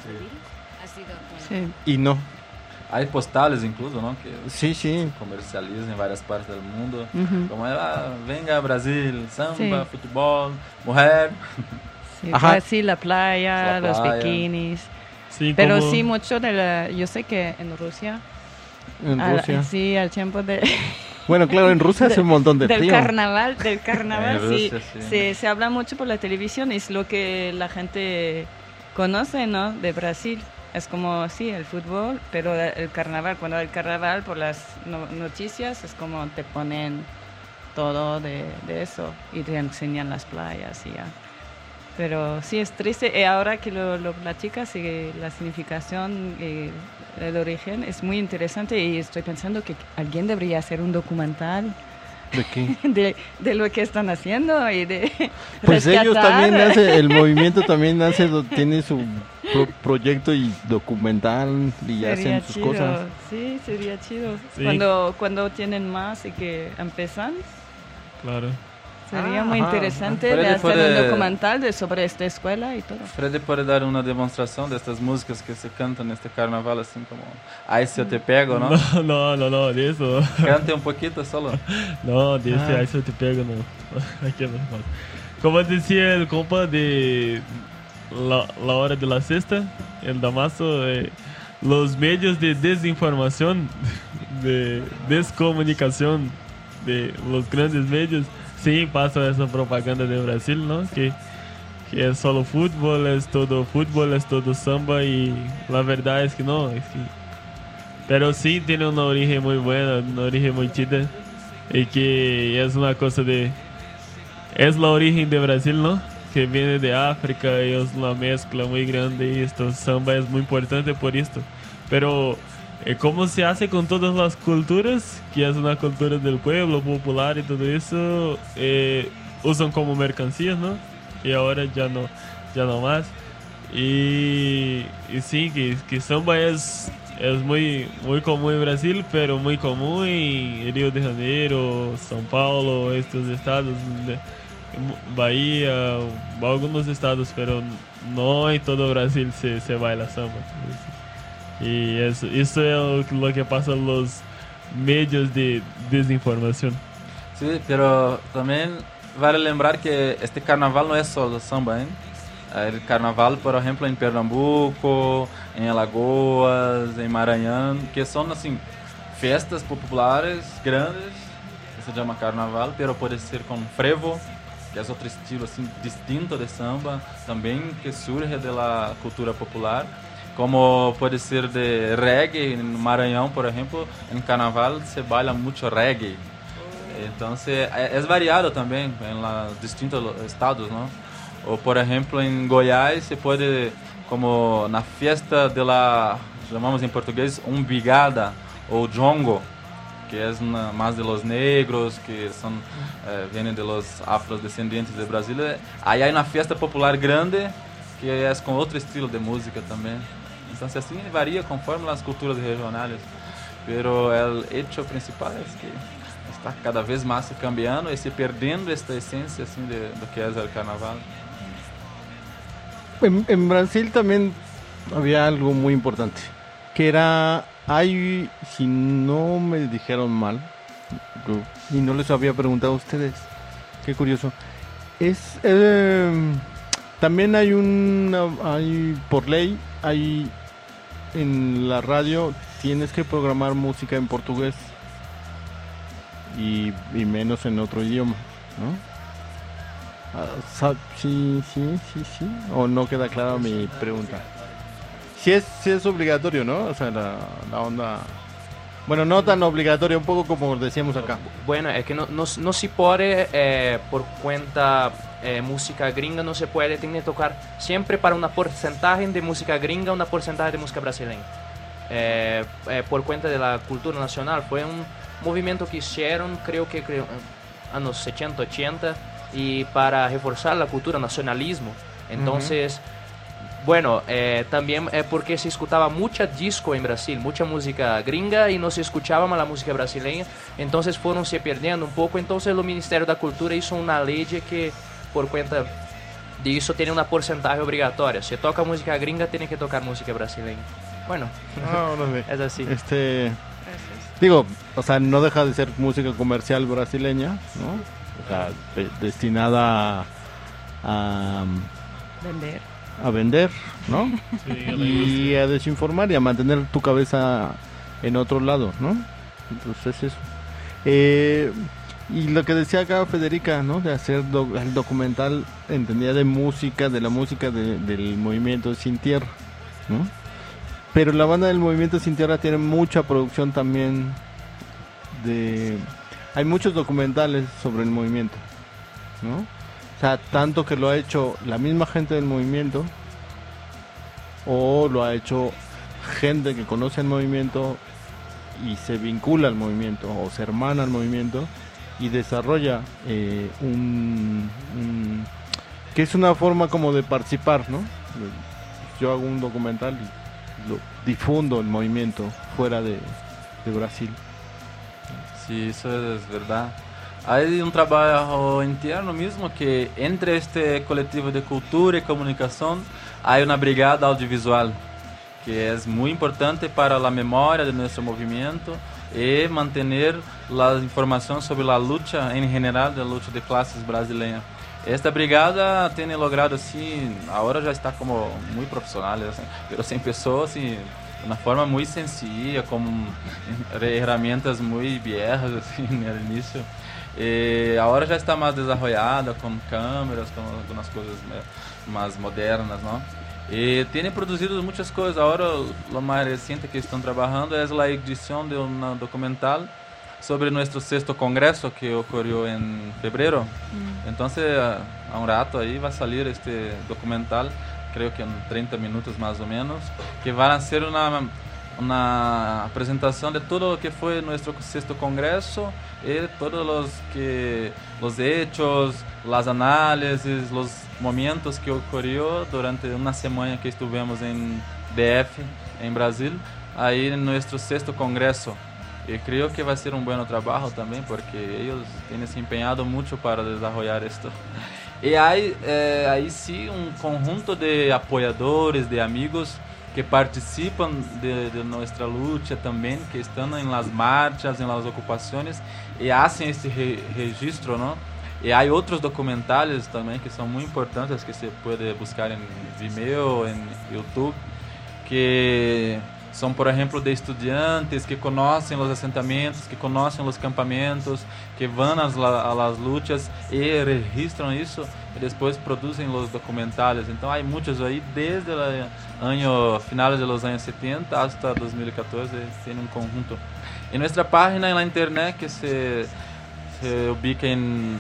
Sí. Y no. Hay postales incluso, ¿no? Que sí, sí. se comercializan en varias partes del mundo. Uh-huh. Como ah, venga a Brasil, samba, Sí. fútbol, mujer. Sí, Ajá. Brasil, la playa, La los playa. bikinis. Sí, Pero como- sí, mucho de la... Yo sé que en Rusia... En al- Rusia. sí, al tiempo de... Bueno, claro, en Rusia hace un montón de del frío. carnaval, del carnaval, En sí, Rusia, sí. Se, se habla mucho por la televisión, es lo que la gente conoce, ¿no? De Brasil. Es como, sí, el fútbol, pero el carnaval, cuando el carnaval por las no- noticias es como te ponen todo de, de eso y te enseñan las playas y ya. Pero sí es triste y ahora que lo, lo platicas y la significación y el origen es muy interesante y estoy pensando que alguien debería hacer un documental ¿De qué? de, de lo que están haciendo y de Pues ellos rescatar. también hace, el movimiento también hace, tiene su pro- proyecto y documental y Sería hacen sus chido, cosas. sí, sería chido. Sí. Cuando, cuando tienen más y que empiezan, Claro. sería Ah, muy ajá, interesante ajá. de Freddy hacer puede- un documental de, sobre esta escuela y todo. Freddy puede dar una demostración de estas músicas que se cantan en este carnaval, así como Ay, si yo te pego, ¿no? No, no, no, no, de eso. Cante un poquito solo. No, de ese Ah. ahí se te pega, no. Aquí no pasa. Como decía el compa de la, la hora de la siesta, el Damaso, eh, los medios de desinformación, de descomunicación de los grandes medios, sí pasan esa propaganda de Brasil, ¿no? Que, que es solo fútbol, es todo fútbol, es todo samba y la verdad es que no, es que... Pero sí tiene una origen muy buena, una origen muy chida y que es una cosa de... Es la origen de Brasil, ¿no? Que viene de África y es una mezcla muy grande y esto samba es muy importante por esto. Pero eh, cómo se hace con todas las culturas, que es una cultura del pueblo popular y todo eso, eh, usan como mercancías, ¿no? Y ahora ya no, ya no más. Y, y sí, que, que samba es, es muy, muy común en Brasil, pero muy común en Río de Janeiro, São Paulo, estos estados, de, Bahía, algunos estados, pero no en todo Brasil se, se baila samba. Y eso, eso es lo que pasa en los medios de desinformación. Sí, pero también vale lembrar que este carnaval no es solo samba, ¿eh? El carnaval, por ejemplo, en Pernambuco, en Alagoas, en Maranhão, que son así fiestas populares grandes, que se llama carnaval, pero puede ser con frevo, que es otro estilo así distinto de samba, también que surge de la cultura popular, como puede ser de reggae. En Maranhão, por ejemplo, en carnaval se baila mucho reggae. Entonces es variado también en los distintos estados, ¿no? O por ejemplo en Goiás se puede, como na fiesta de la llamamos en portugués un bigada o jongo, que es una, más de los negros, que son, eh, vienen de los afrodescendientes de Brasil. Ahí hay una fiesta popular grande, que es con otro estilo de música también. Entonces así varía conforme las culturas regionales, pero el hecho principal es que está cada vez más cambiando y se perdiendo esta esencia así de lo que es el carnaval. En, en Brasil también había algo muy importante, que era, hay, si no me dijeron mal, y no les había preguntado a ustedes, qué curioso, es, eh, también hay una, hay, por ley, hay, en la radio, tienes que programar música en portugués, y, y menos en otro idioma, ¿no? Ah, sí, sí, sí, sí. O no queda clara mi pregunta. Sí es, sí es obligatorio, ¿no? O sea, la, la onda... Bueno, no tan obligatorio, un poco como decíamos acá. Bueno, es que no, no, no se puede, eh, por cuenta eh, música gringa, no se puede, tiene que tocar siempre para una porcentaje de música gringa, una porcentaje de música brasileña. Eh, eh, por cuenta de la cultura nacional, fue un movimiento que hicieron, creo que creo, años setenta, ochenta, y para reforzar la cultura nacionalismo. Entonces, uh-huh. bueno, eh, también eh, porque se escuchaba mucha disco en Brasil, mucha música gringa y no se escuchaba más la música brasileña, entonces fueron se perdiendo un poco. Entonces el Ministerio de la Cultura hizo una ley de que por cuenta de eso tiene una porcentaje obligatoria. Si toca música gringa, tiene que tocar música brasileña. Bueno, no, no sé. Es así. Este, digo, o sea, no deja de ser música comercial brasileña, ¿no? O sea, de, destinada a, a vender, a vender, ¿no? Sí, y a desinformar y a mantener tu cabeza en otro lado, ¿no? Entonces eso. Eh, y lo que decía acá Federica, ¿no? De hacer do, el documental, entendía de música, de la música de, del movimiento Sin Tierra, ¿no? Pero la banda del movimiento Sin Tierra tiene mucha producción también de... Hay muchos documentales sobre el movimiento, ¿no? O sea, tanto que lo ha hecho la misma gente del movimiento o lo ha hecho gente que conoce el movimiento y se vincula al movimiento o se hermana al movimiento y desarrolla eh, un, un... que es una forma como de participar, ¿no? Yo hago un documental y lo difundo el movimiento fuera de, de Brasil. Sí, eso es verdad. Hay un trabajo interno mismo que entre este colectivo de cultura y comunicación hay una brigada audiovisual que es muy importante para la memoria de nuestro movimiento y mantener la información sobre la lucha en general, de la lucha de clases brasileña. Esta brigada tiene logrado así, ahora ya está como muy profesional, así, pero se empezó así de una forma muy sencilla, con herramientas muy viejas así, en el inicio. Eh, ahora ya está más desarrollada, con cámaras, con algunas cosas más modernas, ¿no? Y tiene producido muchas cosas. Ahora lo más reciente que están trabajando es la edición de un documental sobre nuestro sexto congreso que ocurrió en febrero. Mm. Entonces, a, a un rato ahí va a salir este documental, creo que en treinta minutos más o menos, que va a ser una, una presentación de todo lo que fue nuestro sexto congreso y todos los, que, los hechos, las análisis, los momentos que ocurrió durante una semana que estuvimos en D F, en Brasil, ahí en nuestro sexto congreso. Y creo que va a ser un buen trabajo también porque ellos tienen se empeñado mucho para desarrollar esto. Y hay eh, ahí sí un conjunto de apoyadores, de amigos que participan de, de nuestra lucha también, que están en las marchas, en las ocupaciones y hacen este re registro, ¿no? Y hay otros documentales también que son muy importantes que se puede buscar en Vimeo, en YouTube, que son, por ejemplo, de estudiantes que conocen los asentamientos, que conocen los campamentos, que van a, la, a las luchas y registran eso y después producen los documentales. Entonces hay muchos ahí desde el año, finales de los años setenta hasta dos mil catorce, tiene un conjunto. En nuestra página en la internet que se, se ubica en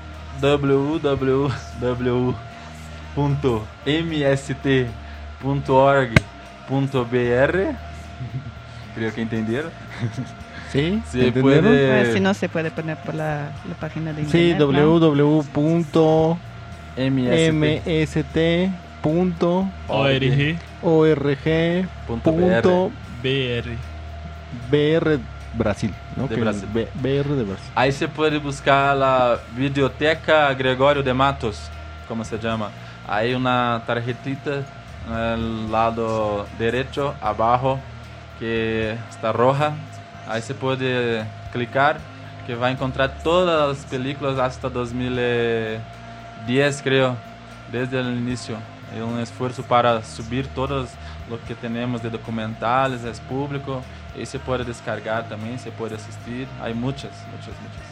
w w w punto m s t punto org punto b r, Creo que entendieron. Sí, se ¿entendieron? puede... Pues, si no, se puede poner por la, la página de Sí, internet. w ¿no? w w punto M s t punto org org punto B R B R Brasil, ¿no? De Que Brasil. B- BR de Brasil. Ahí se puede buscar la Videoteca Gregorio de Matos, como se llama. Hay una tarjetita en el lado derecho, abajo, que está roja. Ahí se puede clicar, que va a encontrar todas las películas hasta dos mil diez, creo, desde el inicio. Es un esfuerzo para subir todos lo que tenemos de documentales, es público. Y se puede descargar también, se puede asistir. Hay muchas, muchas, muchas.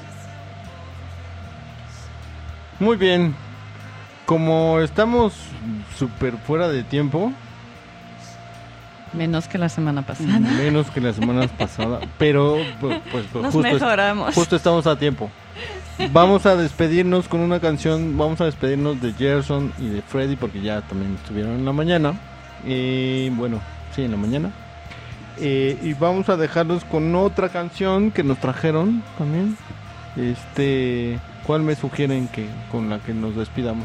Muy bien. Como estamos súper fuera de tiempo, Menos que la semana pasada. menos que la semana pasada, pero pues, pues, pues, Nos justo, es- mejoramos. justo estamos a tiempo. Vamos a despedirnos con una canción, vamos a despedirnos de Gerson y de Freddy porque ya también estuvieron en la mañana. Y bueno, sí, en la mañana. Eh, y vamos a dejarlos con otra canción que nos trajeron también. Este, ¿cuál me sugieren que con la que nos despidamos?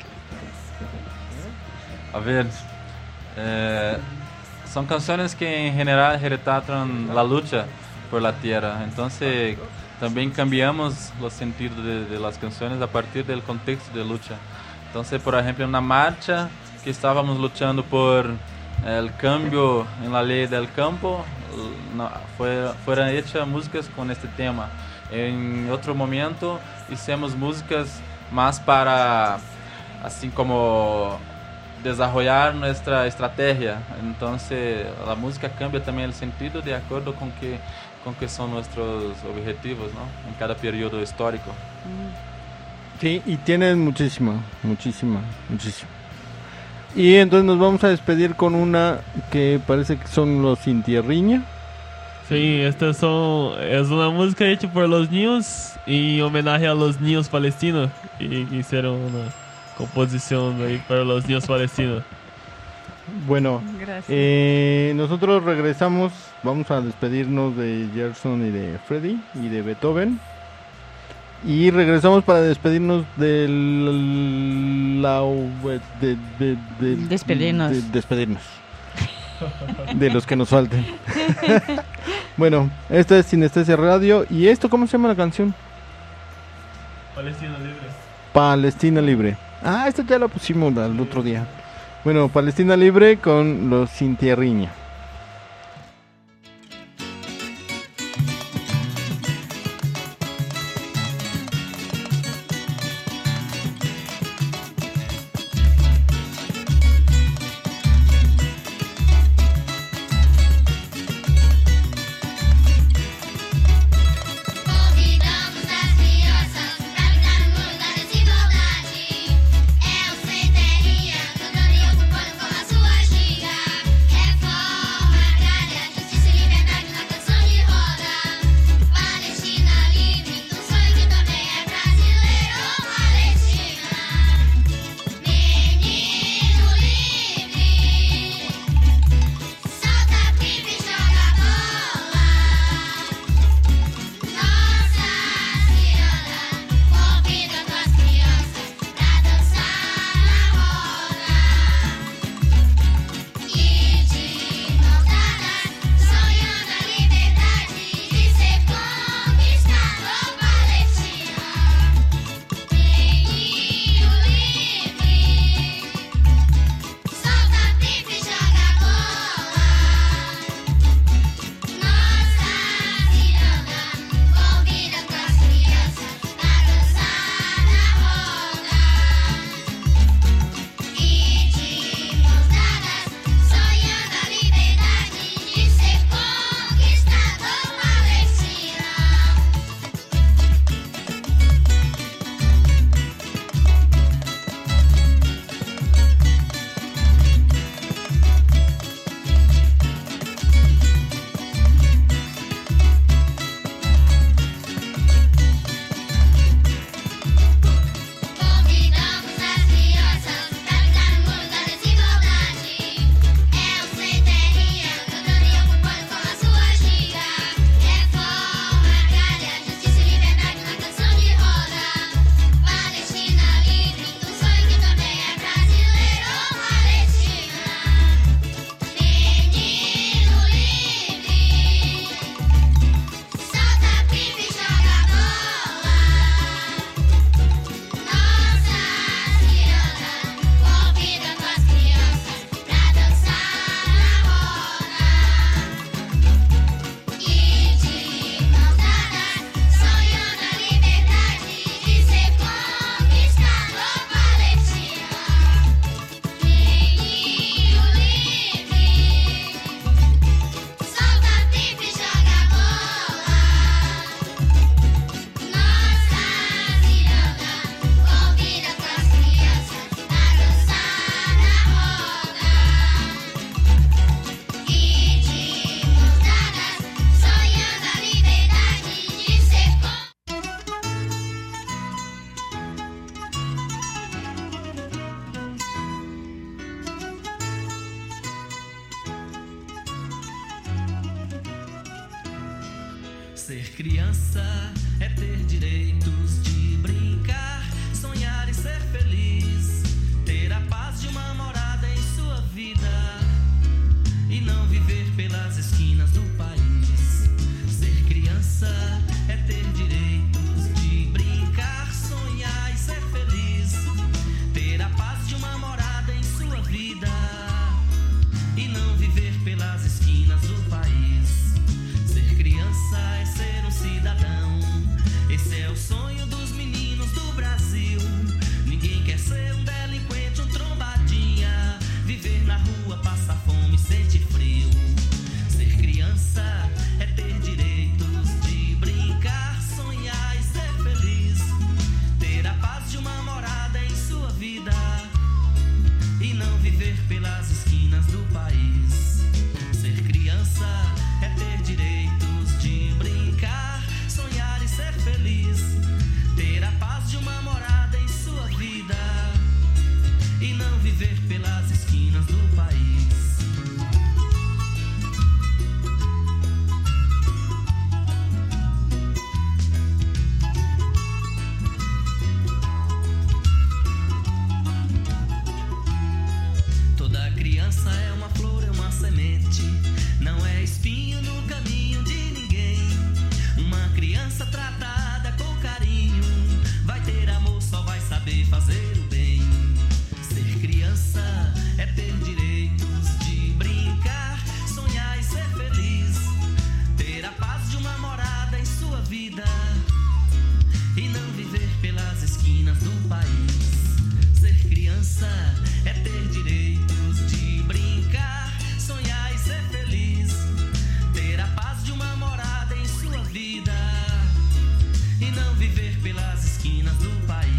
A ver, eh, son canciones que en general retratan la lucha por la tierra. Entonces también cambiamos los sentidos de, de las canciones a partir del contexto de lucha. Entonces, por ejemplo, en una marcha que estábamos luchando por el cambio en la ley del campo, no, fue, fueron hechas músicas con este tema. En otro momento hicimos músicas más para, así como desarrollar nuestra estrategia. Entonces la música cambia también el sentido de acuerdo con que, con que son nuestros objetivos, ¿no? En cada periodo histórico. Sí, y tienen muchísima, muchísima, muchísima. Y entonces nos vamos a despedir con una que parece que son los Intierriña. Sí, esta son, es una música hecha por los niños y homenaje a los niños palestinos. Y hicieron una composición ahí para los niños palestinos. Bueno, Gracias. eh, nosotros regresamos, vamos a despedirnos de Gerson y de Freddy y de Beethoven. Y regresamos para despedirnos del... La, de, de, de- Despedirnos. de- despedirnos. De los que nos falten. Bueno, esta es Sinestesia Radio. ¿Y esto cómo se llama la canción? Palestina libre. Palestina Libre. Ah, esta ya la pusimos el otro día. Bueno, Palestina Libre con los Intierriña. Convidamos as crianças pra brincar no mundo da desigualdade. É o sem terrinha, cantando e ocupando com a sua giga. Reforma Ser criança é ter direitos de brincar, sonhar e ser feliz, ter a paz de uma morada em sua vida e não viver pelas esquinas do país. Ser criança é ter direitos de brincar, sonhar e ser feliz, ter a paz de uma morada em sua vida e não viver pelas esquinas do país. Ser criança é ser um cidadão, esse é o sonho dos meninos do Brasil. Ninguém quer ser um delinquente, um trombadinha, viver na rua, passar fome, sente frio. Ser criança é ter direitos de brincar, sonhar e ser feliz, ter a paz de uma morada em sua vida e não viver pelas esquinas do país. Ser criança é ter direitos de brincar, sonhar e ser feliz, ter a paz de uma morada em sua vida e não viver pelas esquinas do país. Toda criança é uma flor, é uma semente, não é espinho no caminho de ninguém. Uma criança tratada com carinho vai ter amor, só vai saber fazer o bem. Ser criança é ter direitos de brincar, sonhar e ser feliz, ter a paz de uma morada em sua vida e não viver pelas esquinas do país. Ser criança é ter direitos de brincar, sonhar e ser feliz, ter a paz de uma morada em sua vida e não viver pelas esquinas do país.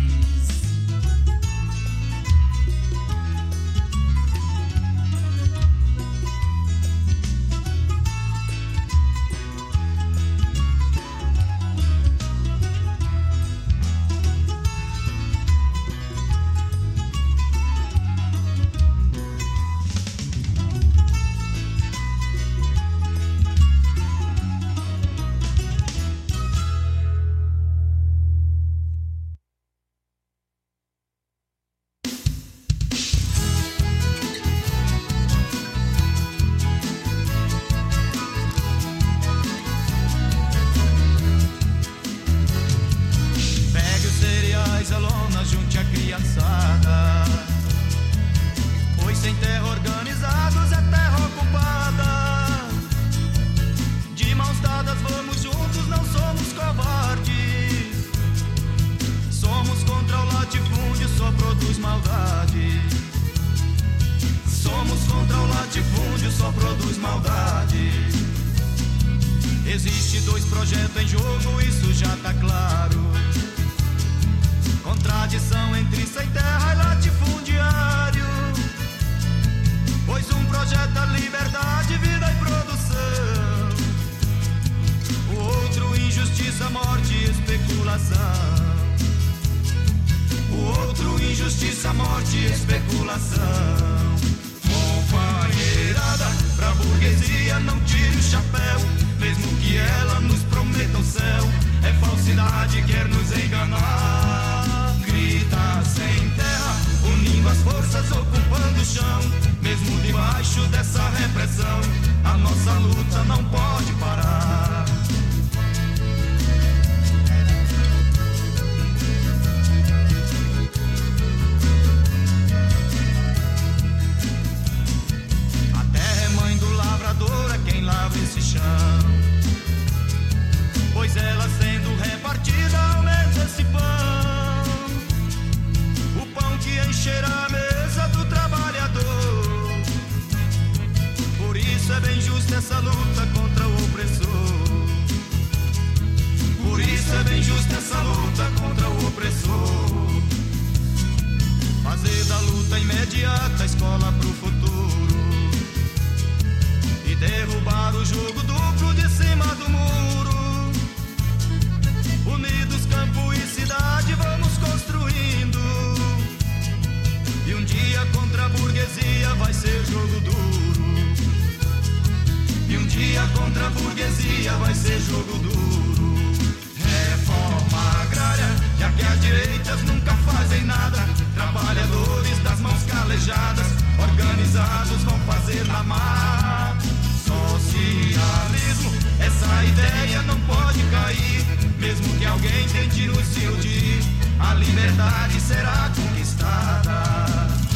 Pegue os cereais, a lona, junte a criançada, pois sem terra organizados é terra ocupada. De mãos dadas vamos juntos, não somos covardes. Somos contra o latifúndio, só produz maldade. Somos contra o latifúndio, só produz maldade. Existe dois projetos em jogo, isso já tá claro. Contradição entre sem terra e latifundiário, pois um projeto é liberdade, vida e produção, o outro injustiça, morte e especulação. O outro injustiça, morte e especulação. Companheirada, pra burguesia não tire o chapéu, mesmo que ela nos prometa o céu, é falsidade, quer nos enganar. Grita sem terra, unindo as forças, ocupando o chão, mesmo debaixo dessa repressão, a nossa luta não pode parar. A terra é mãe do lavrador, é quem lavra esse chão, pois ela sendo repartida aumenta esse pão, o pão que encherá a mesa do trabalhador. Por isso é bem justa essa luta contra o opressor. Por isso é bem justa essa luta contra o opressor. Fazer da luta imediata a escola pro futuro e derrubar o jugo duplo de cima do muro. Unidos campo e cidade contra a burguesia vai ser jogo duro. Reforma agrária, já que as direitas nunca fazem nada. Trabalhadores das mãos calejadas, organizados vão fazer na mar. Socialismo, essa ideia não pode cair. Mesmo que alguém tente nos iludir, a liberdade será conquistada.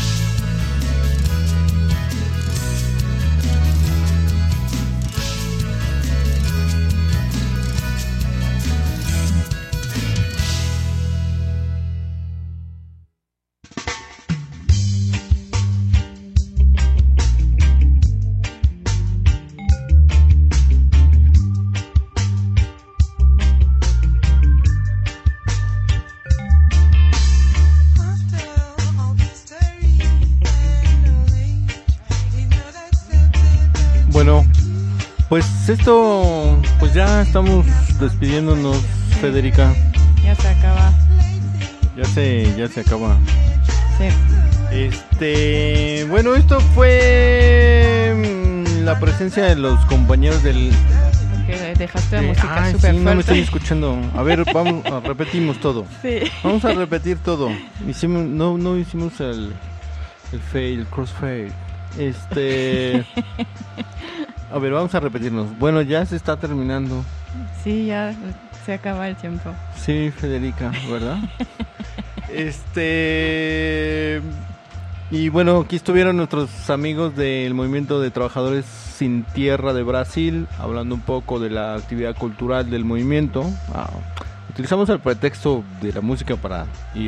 Bueno, pues esto, pues ya estamos despidiéndonos, Federica. Ya se acaba. Ya se, ya se acaba. Sí. Este, bueno, esto fue mm, la presencia de los compañeros del. Porque dejaste la de- música Ay, súper sí, no me fuerte. estoy escuchando. A ver, vamos, a- repetimos todo. Sí. Vamos a repetir todo. Hicimos, no, no hicimos el, el fail, el crossfade. Este. A ver, vamos a repetirnos. Bueno, ya se está terminando. Sí, ya se acaba el tiempo. Sí, Federica, ¿verdad? Este. Y bueno, aquí estuvieron nuestros amigos del Movimiento de Trabajadores Sin Tierra de Brasil, hablando un poco de la actividad cultural del movimiento. Ah, utilizamos el pretexto de la música para ir,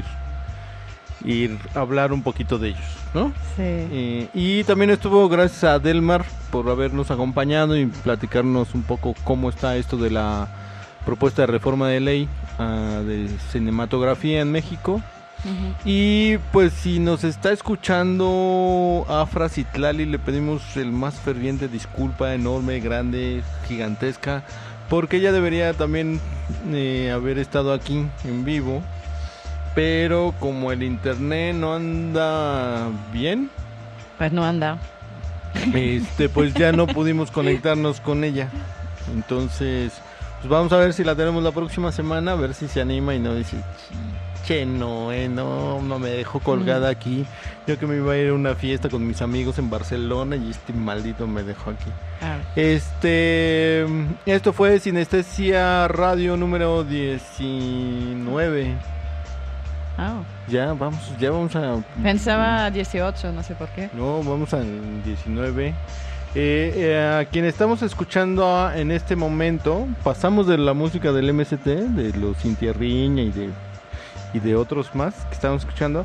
ir a hablar un poquito de ellos, ¿no? Sí. Eh, y también estuvo gracias a Delmar por habernos acompañado y platicarnos un poco cómo está esto de la propuesta de reforma de ley uh, de cinematografía en México. Ujú. Y pues si nos está escuchando Afra Citlali, le pedimos el más ferviente disculpa, enorme, grande, gigantesca, porque ella debería también eh, haber estado aquí en vivo, pero como el internet no anda bien, Pues no anda. este pues ya no pudimos conectarnos con ella. Entonces pues vamos a ver si la tenemos la próxima semana, a ver si se anima y no dice che no, eh, no, no me dejó colgada aquí. Yo que me iba a ir a una fiesta con mis amigos en Barcelona y este maldito me dejó aquí. Ah, Este, esto fue Sinestesia Radio número diecinueve. ah. Ya vamos, ya vamos a Pensaba dieciocho, no sé por qué. No, vamos al diecinueve. Eh, eh, a quien estamos escuchando a- en este momento, pasamos de la música del M S T, de los Intierriña y de y de otros más que estamos escuchando,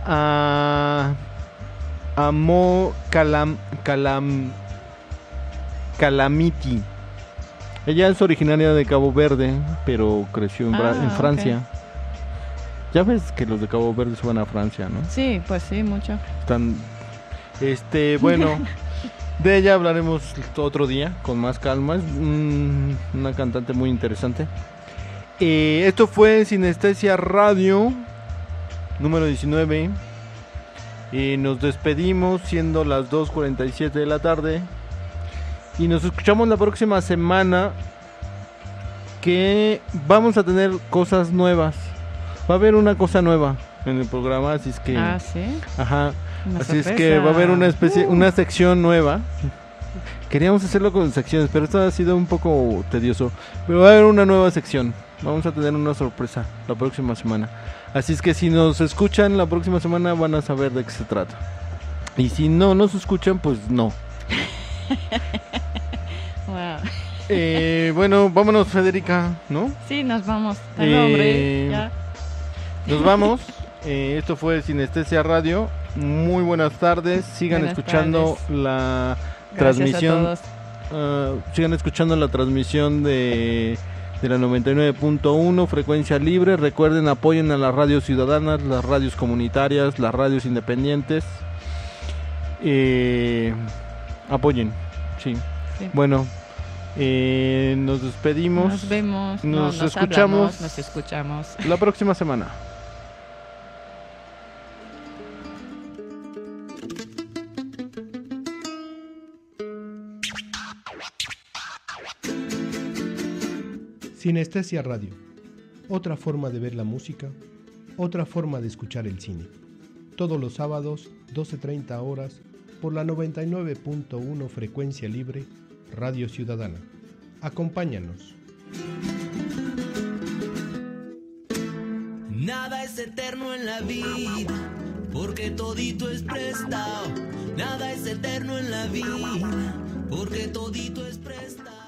a a Mo Calam Calam Calamity. Ella es originaria de Cabo Verde, pero creció en, Bra- Ah, en ok. Francia. Ya ves que los de Cabo Verde se van a Francia, ¿no? Sí, pues sí, mucho. Están, este, bueno, de ella hablaremos otro día con más calma. Es un- una cantante muy interesante. Eh, esto fue Sinestesia Radio número diecinueve. Y nos despedimos siendo las dos cuarenta y siete de la tarde. Y nos escuchamos la próxima semana, que vamos a tener cosas nuevas. Va a haber una cosa nueva en el programa, así es que... Ah, sí. Ajá. Una Así es sorpresa. que va a haber una especie, Uh. una sección nueva. Queríamos hacerlo con secciones, pero esto ha sido un poco tedioso. Pero va a haber una nueva sección. Vamos a tener una sorpresa la próxima semana. Así es que si nos escuchan la próxima semana van a saber de qué se trata. Y si no nos escuchan, pues no. Wow. Eh, bueno, vámonos, Federica, ¿no? Sí, nos vamos. Hasta Eh, luego, hombre. Ya. Nos vamos. Eh, esto fue Sinestesia Radio. Muy buenas tardes. Sigan Buenas escuchando tardes. la Gracias a transmisión. todos. ah, sigan escuchando la transmisión de, de la noventa y nueve punto uno frecuencia libre. Recuerden, apoyen a las radios ciudadanas, las radios comunitarias, las radios independientes. Eh, apoyen, sí. Sí. Bueno, eh, nos despedimos. Nos vemos. no, Nos, nos escuchamos hablamos, nos escuchamos. la próxima semana. Sinestesia Radio, otra forma de ver la música, otra forma de escuchar el cine. Todos los sábados, doce treinta horas, por la noventa y nueve punto uno Frecuencia Libre, Radio Ciudadana. Acompáñanos. Nada es eterno en la vida, porque todito es prestado. Nada es eterno en la vida, porque todito es prestado.